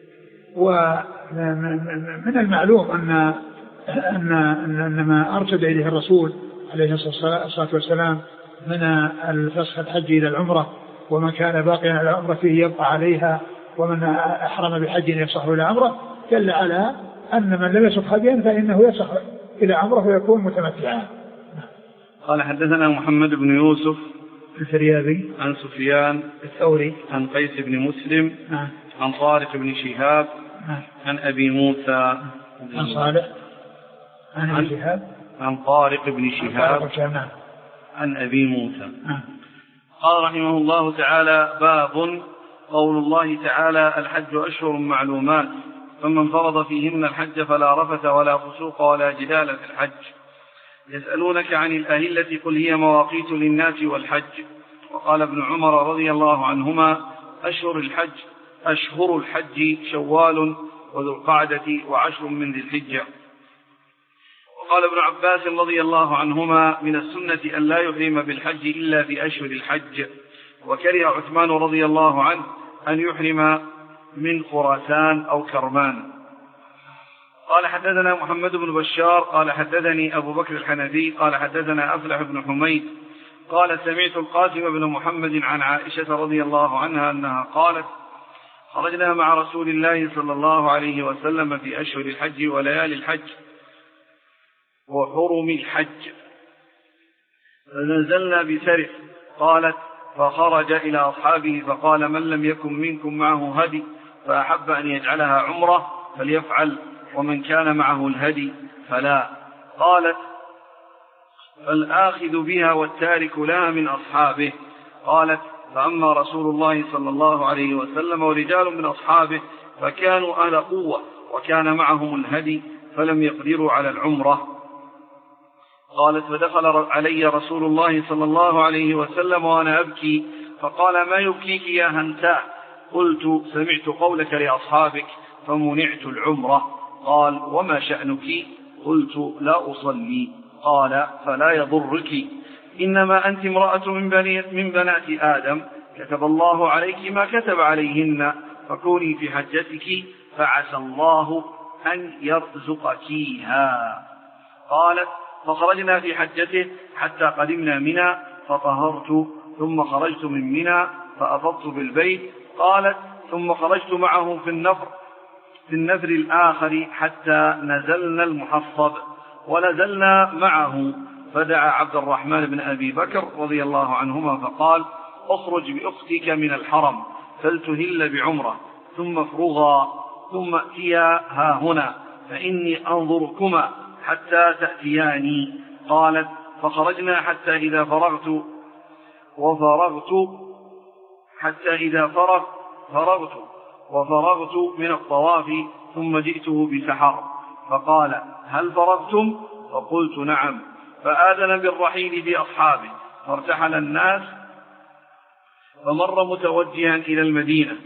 ومن المعلوم أن أن أن ما أرشد إليه الرسول عليه الصلاة والسلام من الفسخ الحج إلى العمرة، ومن كان باقيا على العمرة فيه يبقى عليها، ومن أحرم بحج يفسخ إلى عمرة، دل على أن من لم يفسخ حجا فإنه يفسخ إلى عمرة ويكون متمتعا. قال حدثنا محمد بن يوسف الفريابي عن سفيان الثوري عن قيس بن مسلم نعم. عن طارق بن شهاب نعم. عن أبي موسى عن صالح عن عن, شهاب عن طارق بن شهاب نعم. عن أبي موسى نعم. قال رحمه الله تعالى: باب قول الله تعالى: الحج أشهر معلومات، فمن فرض فيهن الحج فلا رفث ولا فسوق ولا جدال في الحج. يسألونك عن الأهلة قل هي مواقيت للناس والحج. وقال ابن عمر رضي الله عنهما: أشهر الحج أشهر الحج شوال وذو القعدة وعشر من ذي الحجة. وقال ابن عباس رضي الله عنهما: من السنة أن لا يحرم بالحج إلا في أشهر الحج. وكره عثمان رضي الله عنه أن يحرم من خراسان أو كرمان. قال حدثنا محمد بن بشار قال حدثني أبو بكر الحنفي قال حدثنا أفلح بن حميد قال سمعت القاسم بن محمد عن عائشة رضي الله عنها أنها قالت: خرجنا مع رسول الله صلى الله عليه وسلم في أشهر الحج وليالي الحج وحرم الحج، فنزلنا بسرف. قالت: فخرج إلى أصحابه فقال: من لم يكن منكم معه هدي فأحب أن يجعلها عمرة فليفعل، ومن كان معه الهدي فلا. قالت: فالآخذ بها والتارك لها من أصحابه. قالت: فأما رسول الله صلى الله عليه وسلم ورجال من أصحابه فكانوا أهل قوة وكان معهم الهدي فلم يقدروا على العمرة. قالت: فدخل علي رسول الله صلى الله عليه وسلم وأنا أبكي فقال: ما يبكيك يا هنتاء؟ قلت: سمعت قولك لأصحابك فمنعت العمرة. قال: وما شأنك؟ قلت: لا أصلي. قال: فلا يضرك، إنما أنت امرأة من, من بنات آدم كتب الله عليك ما كتب عليهن، فكوني في حجتك فعسى الله أن يرزقكيها. قالت: فخرجنا في حجته حتى قدمنا منى فطهرت، ثم خرجت من منى فأفضت بالبيت. قالت: ثم خرجت معه في النفر في النفر الآخر حتى نزلنا المحصب، ونزلنا معه فدعا عبد الرحمن بن أبي بكر رضي الله عنهما فقال: اخرج بأختك من الحرم فلتهل بعمرة ثم افرغا ثم ائتيا ها هنا فإني أنظركما حتى تأتياني. قالت: فخرجنا حتى إذا فرغت وفرغت حتى إذا فرغ فرغت وفرغت من الطواف ثم جئته بسحر فقال: هل فرغتم؟ فقلت: نعم. فآذن بالرحيل بأصحابه فارتحل الناس، فمر متوجها إلى المدينة.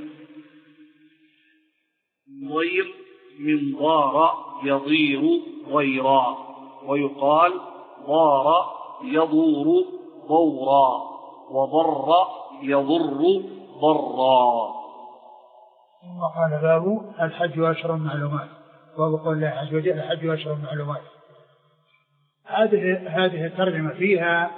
ضير من ضار يضير ضيرا، ويقال ضار يضور ضورا، وضر يضر ضرا. ثم قال: باب الحج أشهر معلومات. باب قول الله عز وجل: الحج أشهر معلومات. هذه هذه الترجمة فيها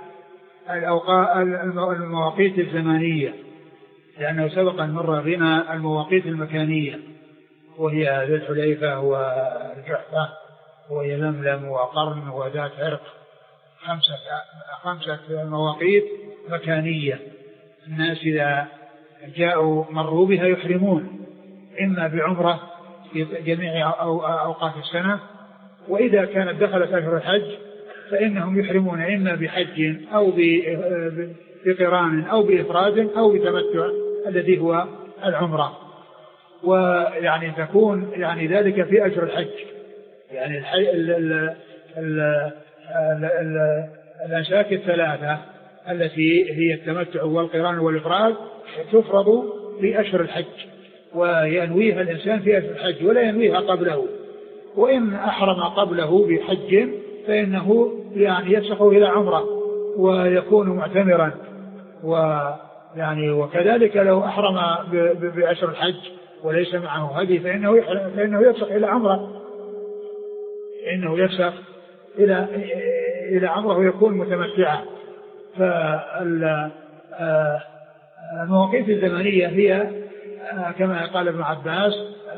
المواقيت الزمانية، لأنه سبق أن مر بنا المواقيت المكانية، وهي ذو الحليفة والجحفة وهي لملم وقرن وذات عرق، خمسة خمسة مواقيت مكانية. الناس إذا جاءوا مروا بها يحرمون إما بعمرة في جميع أوقات السنة، وإذا كانت دخلت أشهر الحج فإنهم يحرمون إما بحج أو بقران أو بإفراد أو بتمتع الذي هو العمرة. ويعني تكون يعني ذلك في أشهر الحج، يعني الحي... ال... ال... ال... ال... ال... الأنساك الثلاثة التي هي التمتع والقران والإفراد تفرض في أشهر الحج، وينويها الإنسان في أشهر الحج ولا ينويها قبله، وإن أحرم قبله بحج فإنه يعني يفسخ إلى عمره ويكون معتمرا، ويعني وكذلك لو أحرم بأشهر الحج وليس معه هدي فإنه فإنه يفسخ إلى عمره إنه يفسخ إلى إلى عمره ويكون متمتعا. فالمواقيت الزمنية هي كما قال ابن عباس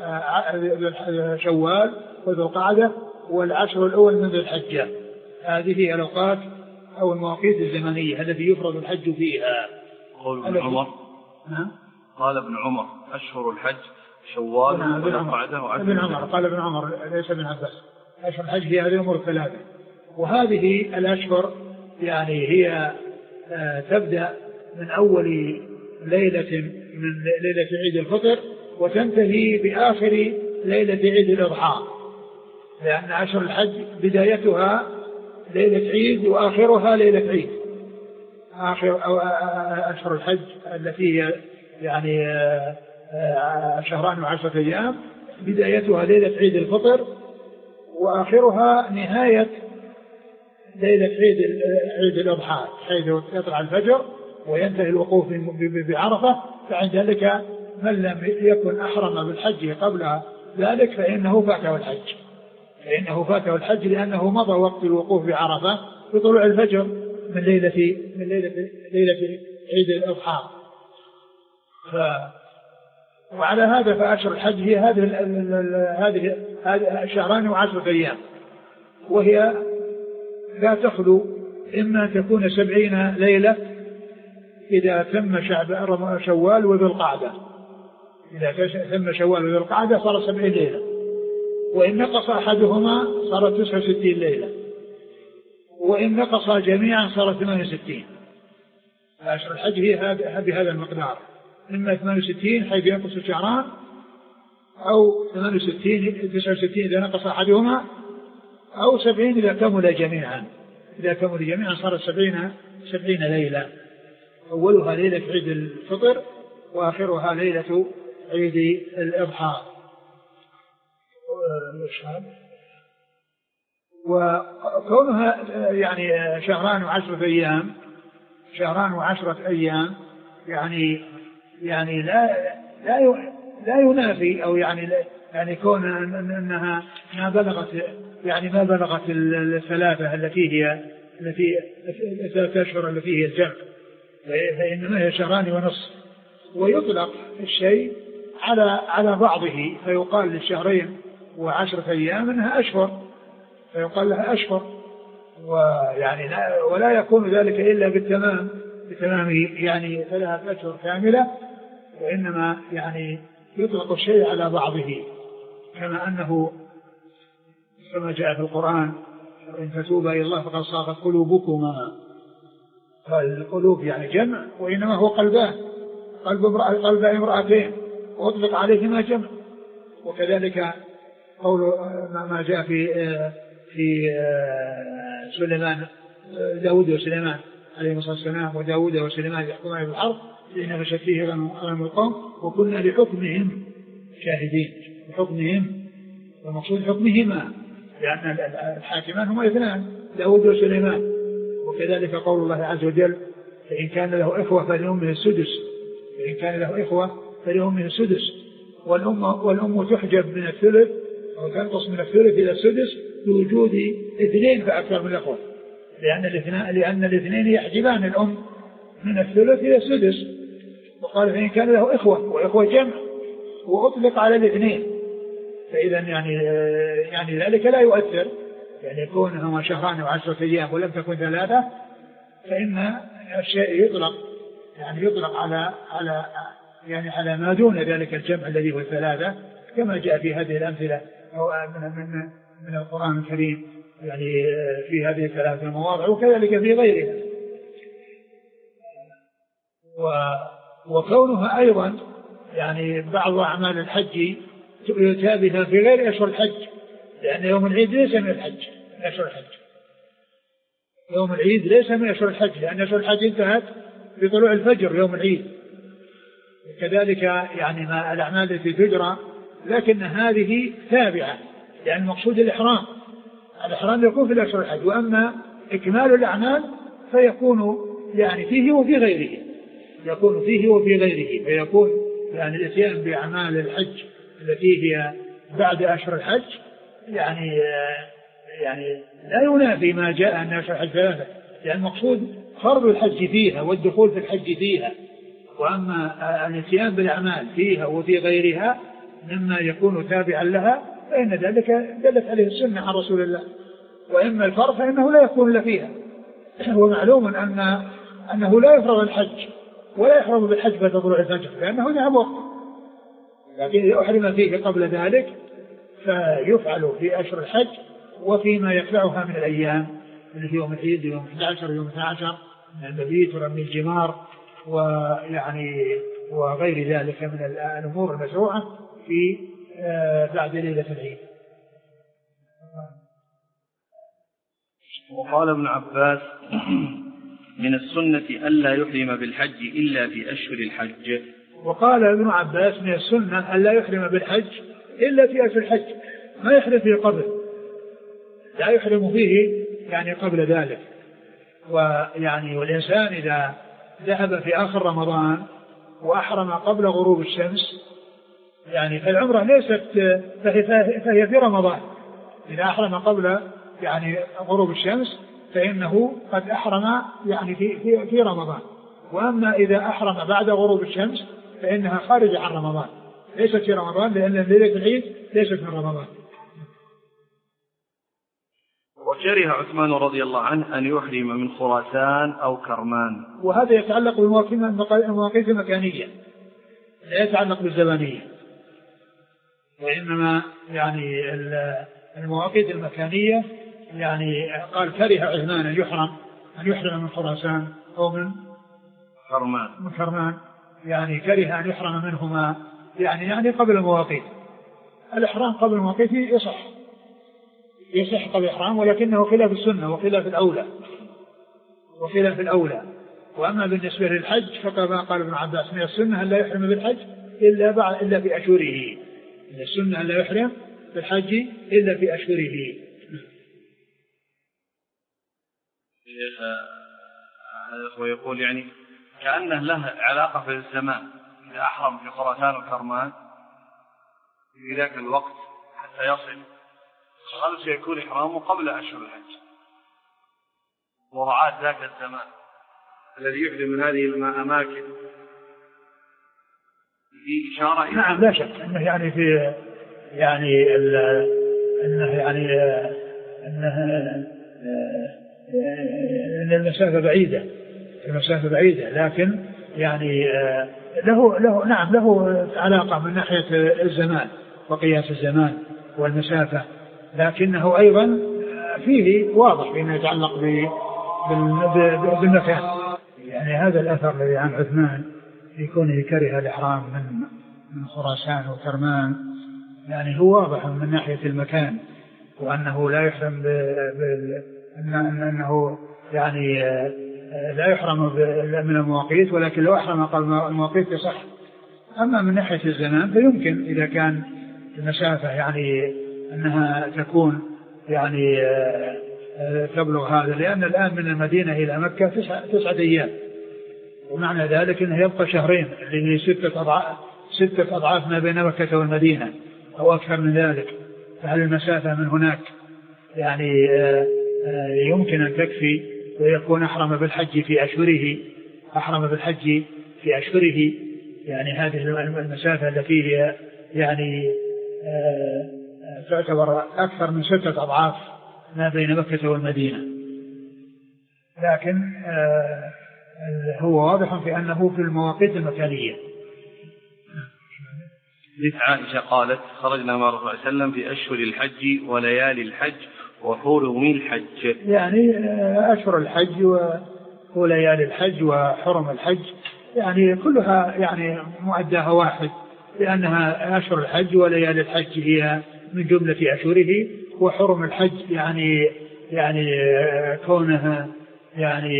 شوال وذو القعدة والعشر الأول من ذي الحجة، هذه هي الأوقات أو المواقيت الزمنية التي يفرض الحج فيها. قول ابن عمر قال ابن عمر أشهر الحج شوال وذو القعدة وعشر. ابن عمر قال ابن عمر ليس ابن عباس. أشهر الحج هي هذه الأمور الثلاثة، وهذه الأشهر يعني هي تبدأ من أول ليلة من ليلة عيد الفطر وتنتهي بآخر ليلة عيد الأضحى، لأن أشهر الحج بدايتها ليلة عيد وآخرها ليلة عيد. آخر أو أشهر الحج التي هي يعني شهران وعشرة أيام بدايتها ليلة عيد الفطر وآخرها نهاية ليلة عيد عيد الأضحى حيث يطلع الفجر وينتهي الوقوف بعرفة. فعند ذلك من لم يكن أحرم بالحج قبل ذلك فإنه فاته الحج فإنه فاته الحج لأنه مضى وقت الوقوف بعرفة بطلوع الفجر من ليلة من ليلة ليلة عيد الأضحى. ف وعلى هذا فأشهر الحج هي هذه هذه هذه شهران وعشرة أيام، وهي لا تخلو إما أن تكون سبعين ليلة إذا تم شعب شوال وذو القعدة، إذا تم شوال وذو القعدة صار سبعين ليلة، وإن نقص أحدهما صار تسعة وستين ليلة، وإن نقص جميعا صار ثمانية وستين. أشهر الحج هي بهذا المقدار، إما ثمانية وستين حيث ينقص شهران أو ثمانية وستين تسعة وستين إذا نقص أحدهما أو سبعين إذا كمل جميعا إذا كمل جميعا صار سبعين سبعين ليلة، أولها ليلة عيد الفطر وآخرها ليلة عيد الأضحى. وكونها يعني شهران وعشرة أيام شهران وعشرة أيام يعني يعني لا لا لا ينافي أو يعني يعني كون أنها ما بلغت يعني ما بلغت الثلاثة التي هي التي الثلاثة أشهر التي هي الجمع، فإنما هي شهران ونصف. ويطلق الشيء على على بعضه فيقال للشهرين وعشرة أيام أنها أشهر فيقال لها أشهر، ويعني لا ولا يكون ذلك إلا بالتمام بتمام يعني ثلاثة أشهر كاملة، وإنما يعني يطلق الشيء على بعضه كما أنه كما جاء في القرآن إن تتوبا إلى الله فقد صاغت قلوبكما، فالقلوب يعني جمع وإنما هو قلبان قلب امرأة قلب امرأتين وأطلق عليهما جمع. وكذلك قول ما جاء في في سليمان داود وسليمان عليه الصلاة والسلام وداود وسليمان يحكمان بالحرب لأن فشت فيه غنم القوم وكنا لحكمهم شاهدين لحكمهم والمقصود حكمهما لأن الحاكمان هما اثنان داود وسليمان. وكذلك قول الله عز وجل فإن كان له إخوة فلأمه السدس فإن كان له إخوة فلأمه السدس والأم والأم تحجب من الثلث أو تنقص من الثلث إلى السدس بوجود اثنين فأكثر من الأخوة لأن الاثنين لأن الاثنين يحجبان الأم من الثلث إلى السدس. وقال فإن كان له إخوة وإخوة جمع وأطلق على الاثنين فإذا يعني يعني ذلك لا يؤثر يعني يكونهما شهران وعشرة أيام ولم تكن ثلاثة فإن الشيء يطلق يعني يطلق على على يعني على ما دون ذلك الجمع الذي هو الثلاثة كما جاء في هذه الأمثلة أو من من من القرآن الكريم يعني في هذه الثلاثة المواضع وكذلك في غيرها. وكونها أيضا يعني بعض أعمال الحج يتابها في غير أشهر الحج لأن يوم العيد ليس من الحج من أشهر الحج. يوم العيد ليس من أشهر الحج، لأن أشهر الحج انتهت بطلوع الفجر يوم العيد. كذلك يعني ما الأعمال التي تجرى، لكن هذه تابعة، لأن المقصود الإحرام. الإحرام يكون في الأشهر الحج، وأما إكمال الأعمال فيكون يعني فيه وفي غيره، يكون فيه وفي غيره، فيكون يعني الاتيان بأعمال الحج التي هي بعد أشهر الحج يعني يعني لا ينافي ما جاء أن أشهر الحج ثلاثة، لأن المقصود فرض الحج فيها والدخول في الحج فيها. وأما الاتيان بالأعمال فيها وفي غيرها مما يكون تابعا لها فإن ذلك دلت عليه السنة عن رسول الله. وإما الفرض فإنه لا يكون إلا فيها. ومعلوم أن أنه لا يفرض الحج ولا يحرم بالحج بعد طلوع الفجر، لأنه نعم وقت، لكن إذا أحرم فيه قبل ذلك فيفعل في أشهر الحج وفيما يتبعها من الأيام، مثل يوم العيد يوم أحد عشر يوم اثني عشر من المبيت ورمي الجمار ويعني وغير ذلك من الأمور المشروعة في بعد ليلة العيد. وقال ابن عباس من السنة ألا يحرم بالحج إلا في أشهر الحج. وقال ابن عباس من السنة ألا يحرم بالحج إلا في أشهر الحج، ما يحرم فيه قبل، لا يحرم فيه يعني قبل ذلك. ويعني والإنسان إذا ذهب في آخر رمضان وأحرم قبل غروب الشمس يعني فالعمرة ليست فهي, فهي في رمضان. إذا أحرم قبل يعني غروب الشمس فإنه قد أحرم يعني في, في, في رمضان. وأما إذا أحرم بعد غروب الشمس فإنها خارج عن رمضان، ليست في رمضان، لأن ليلة العيد ليست من رمضان. وكره عثمان رضي الله عنه أن يحرم من خراسان أو كرمان. وهذا يتعلق بالمواقيت المكانية، لا يتعلق بالزمانية، وإنما يعني المواقيت المكانية. يعني قال كره عثمان أن يحرم أن يحرم من خراسان أو من كرمان من كرمان يعني كره أن يحرم منهما يعني يعني قبل المواقيت. الإحرام قبل المواقيت يصح يصح قبل الإحرام، ولكنه خلاف السنة وخلاف الأولى وخلاف الأولى. وأما بالنسبة للحج فكما قال ابن عباس من السنة أن لا يحرم بالحج إلا بعد إلا في أشهره. من السنة أن لا يحرم بالحج إلا في أشهره. ويقول يعني كأنه له علاقة في الزمان، إذا أحرم في خراسان وكرمان في ذاك الوقت حتى يصل هذا سيكون إحرامه قبل أشهر الحج، مراعاة ذاك الزمان الذي يحرم من هذه الأماكن. في إشارة نعم لا شك أنه يعني في يعني أنه يعني أنه أن المسافة بعيدة المسافة بعيدة لكن يعني له له نعم له علاقة من ناحية الزمان وقياس الزمان والمسافة، لكنه أيضا فيه واضح فيما يتعلق بالمكان. يعني هذا الأثر الذي عن عثمان يكون كره الإحرام من من خراسان وكرمان يعني هو واضح من ناحية المكان، وأنه لا يحرم بال أنه يعني لا يحرم من المواقيت، ولكن لو أحرم قبل المواقيت يصح. أما من ناحية الزمان فيمكن إذا كان المسافة يعني أنها تكون يعني تبلغ هذا، لأن الآن من المدينة إلى مكة تسعة, تسعة أيام، ومعنى ذلك أنه يبقى شهرين اللي هي ستة أضعاف ستة أضعاف ما بين مكة والمدينة أو أكثر من ذلك. فهل المسافة من هناك يعني يمكن أن تكفي ويكون أحرم بالحج في أشهره أحرم بالحج في أشهره يعني هذه المسافة التي هي يعني تعتبر أكثر من ستة أضعاف ما بين مكة والمدينة. لكن هو واضح في أنه في المواقيت المكانية. حديث عائشة قالت خرجنا مع الرسول صلى الله عليه وسلم في أشهر الحج وليالي الحج وحرم الحج. يعني أشهر الحج وليالي الحج وحرم الحج يعني كلها يعني مؤداها واحد، لأنها أشهر الحج وليالي الحج هي من جملة أشهره، وحرم الحج يعني يعني كونها يعني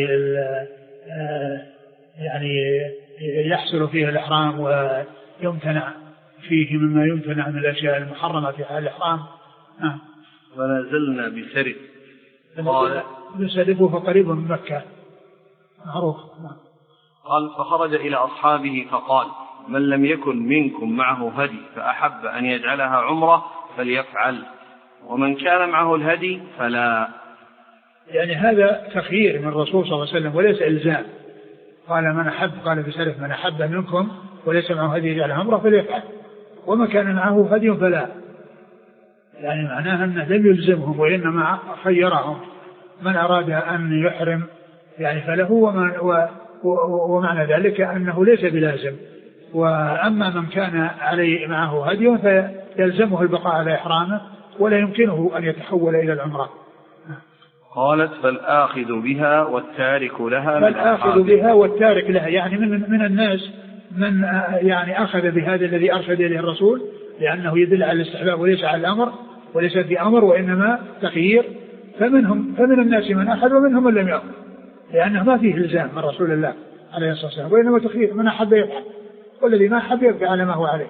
يعني يحصل فيه الإحرام ويمتنع فيه مما يمتنع من الأشياء المحرمة في حال الإحرام. نعم. ونزلنا بسرف قال بسرف فقريب من مكة معروف. قال فخرج إلى أصحابه فقال من لم يكن منكم معه هدي فأحب أن يجعلها عمرة فليفعل ومن كان معه الهدي فلا. يعني هذا تخيير من الرسول صلى الله عليه وسلم وليس إلزام. قال من أحب قال بسرف من أحب منكم وليس معه هدي يجعلها عمرة فليفعل ومن كان معه هدي فلا. يعني معناها أنه لم يلزمهم وإنما خيرهم من أراد أن يحرم يعني فله ومن و ومعنى ذلك أنه ليس بلازم. وأما من كان عليه معه هدي فيلزمه البقاء على إحرامه ولا يمكنه أن يتحول إلى العمرة. قالت فالآخذ بها والتارك لها. فالآخذ بها والتارك لها يعني من من الناس من يعني أخذ بهذا الذي أرشد إليه الرسول لأنه يدل على الاستحباب وليس على الأمر وليس في أمر وإنما تخيير. فمنهم فمن الناس من أخذ ومنهم من لم يأخذ لأنه ما فيه إلزام من رسول الله عليه الصلاة والسلام وإنما تخيير من أحب يفعل والذي ما أحب يبقى على ما هو عليه.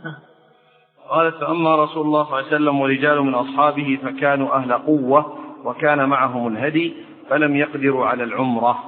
قالت فأما رسول الله صلى الله عليه وسلم ورجال من أصحابه فكانوا أهل قوة وكان معهم الهدي فلم يقدروا على العمرة.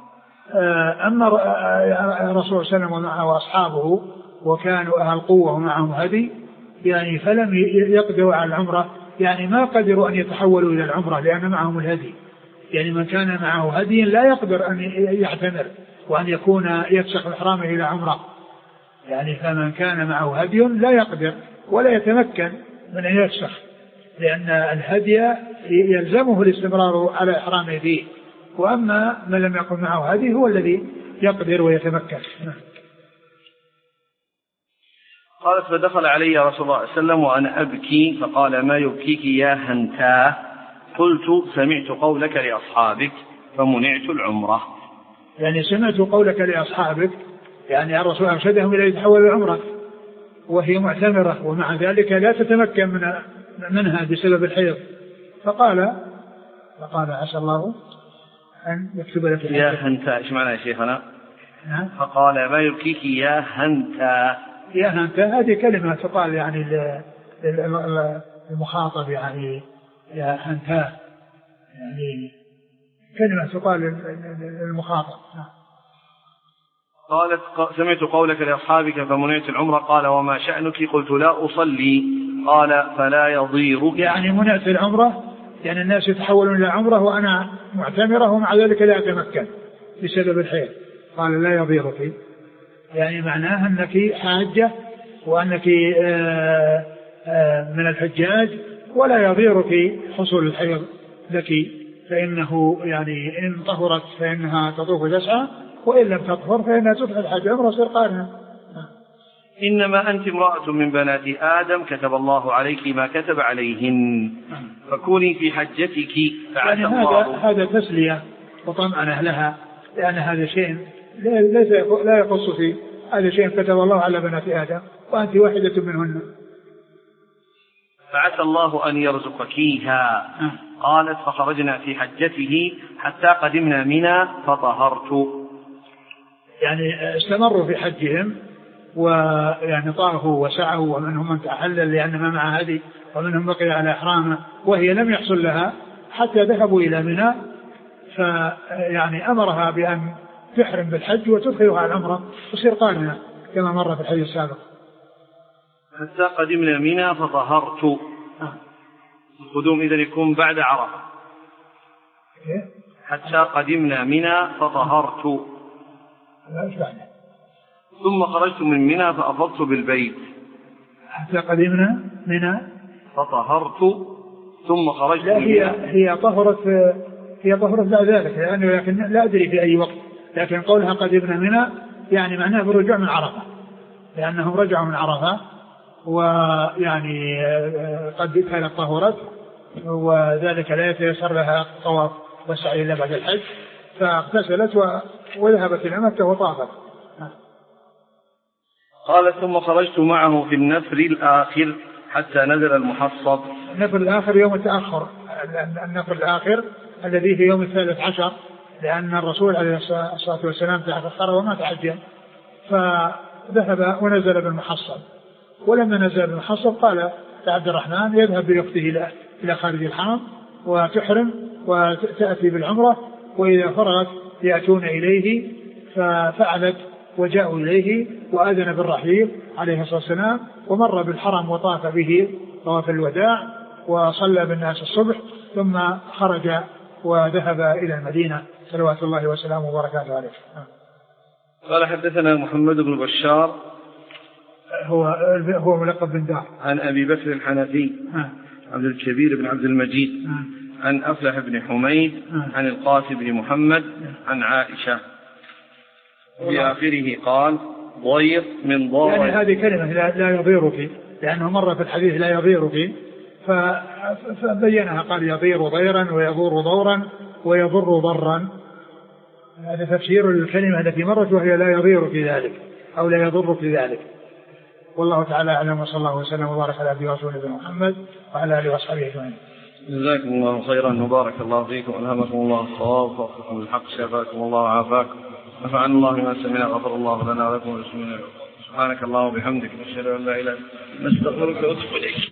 أما الرسول صلى الله عليه وسلم ومعه أصحابه وكانوا أهل قوة ومعهم هدي يعني فلم يقدروا على العمرة يعني ما قدروا أن يتحولوا إلى العمرة لأن معهم الهدي. يعني من كان معه هدي لا يقدر أن يعتمر وأن يكون يفسخ إحرامه إلى عمرة. يعني فمن كان معه هدي لا يقدر ولا يتمكن من أن يفسخ لأن الهدي يلزمه الاستمرار على إحرامه فيه. وأما من لم يكن معه هدي هو الذي يقدر ويتمكن. قالت فدخل علي رسول الله صلى الله عليه وسلم وأنا أبكي فقال ما يبكيك يا هنتاه قلت سمعت قولك لأصحابك فمنعت العمرة. يعني سمعت قولك لأصحابك يعني الرسول أرشدهم إلى يتحول العمرة وهي معتمرة ومع ذلك لا تتمكن من منها بسبب الحيض فقال فقال عسى الله أن يكتب لك يا هنتا. إيش معنى يا شيخنا؟ فقال ما يبكيك يا هنتا. يا هنتا هذه كلمة تقال يعني المخاطب يعني يا هنتا يعني كلمة تقال للمخاطب. قالت سمعت قولك لأصحابك فمنعت العمرة قال وما شأنك قلت لا أصلي قال فلا يضيرك. يعني منعت العمرة يعني الناس يتحولون إلى عمرة وأنا معتمرة ومع ذلك لا أتمكن بسبب الحيض. قال لا يضيرك يعني معناها أنك حاجة وأنك آآ آآ من الحجاج ولا يضيرك حصول الحيض لك فإنه يعني إن طهرت فإنها تطوف تسعى وإن لم تطهر فإنها تدخل الحج عمره صير قارنة. إنما أنت امرأة من بنات آدم كتب الله عليك ما كتب عليهن فكوني في حجتك يعني هذا هذا تسلية وطمأنة لها لأن هذا شيء ليس لا يخص فيه هذا شيء كتب الله على بنات آدم وأنت واحدة منهن فعسى الله أن يرزقكيها. قالت فخرجنا في حجته حتى قدمنا منى فطهرت. يعني استمروا في حجهم ويعني طافوا وسعوا ومنهم من تحلل لأن ما مع هدي ومنهم بقي على إحرامه وهي لم يحصل لها حتى ذهبوا إلى منى فيعني أمرها بأن تحرم بالحج وتدخلها على العمرة وتصير قارنة كما مر في الحديث السابق. حتى قدمنا منى فطهرت. القدوم إذن يكون بعد عرفة. حتى قدمنا منى فطهرت ثم خرجت من منى فأفضت بالبيت. حتى قدمنا منى فطهرت ثم خرجت. لا هي هي طهرت هي طهرت بعد ذلك يعني لكن لا أدري في أي وقت لكن قولها قدمنا منى يعني معناه بالرجوع من عرفة لأنهم رجعوا من عرفة ويعني قد كانت طهرت وذلك لا يتيسر لها الطواف والسعي إلا بعد الحج فاغتسلت وذهبت إلى مكة وطافت. قال ثم خرجت معه في النفر الآخر حتى نزل المحصب. النفل الآخر يوم التأخر، النفل الآخر الذي في يوم الثالث عشر، لأن الرسول عليه الصلاة والسلام تأخر وما تعجل، فذهب ونزل بالمحصب. ولما نزل بالمحصب قال عبد الرحمن يذهب بأخته إلى خارج الحرم وتحرم وتأتي بالعمرة، وإذا فرغت يأتون إليه، ففعلت وجاءوا إليه وآذن بالرحيل عليه الصلاة والسلام، ومر بالحرم وطاف به طواف الوداع وصلى بالناس الصبح، ثم خرج وذهب إلى المدينة صلوات الله وسلامه وبركاته عليه. قال حدثنا محمد بن بشار هو هو ملقب بن دار عن أبي بكر الحنفي عبد الكبير بن عبد المجيد عن أفلح بن حميد عن القاسم بن محمد عن عائشة في آخره قال ضير من ضار. يعني هذه كلمة لا, لا يضيرك، لأنه مر في الحديث لا يضيرك، فبينها قال يضير ضيرا ويضر ضورا ويضر ضرا. هذا تفسير الكلمة التي مرت وهي لا يضير في ذلك أو لا يضر في ذلك. والله تعالى أعلم، وصلى الله وسلم وبارك على عبده ورسوله محمد وعلى آله وصحبه أجمعين. جزاكم الله خيرا وبارك الله فيكم، ألهمكم الله الصواب ووفقكم الحق، شفاكم الله وعافاكم، نفعنا الله ما سمعنا، غفر الله لنا ولكم ولسمعنا. سبحانك اللهم وبحمدك، نشهد أن لا إله إلا أنت، نستغفرك ونتوب إليك.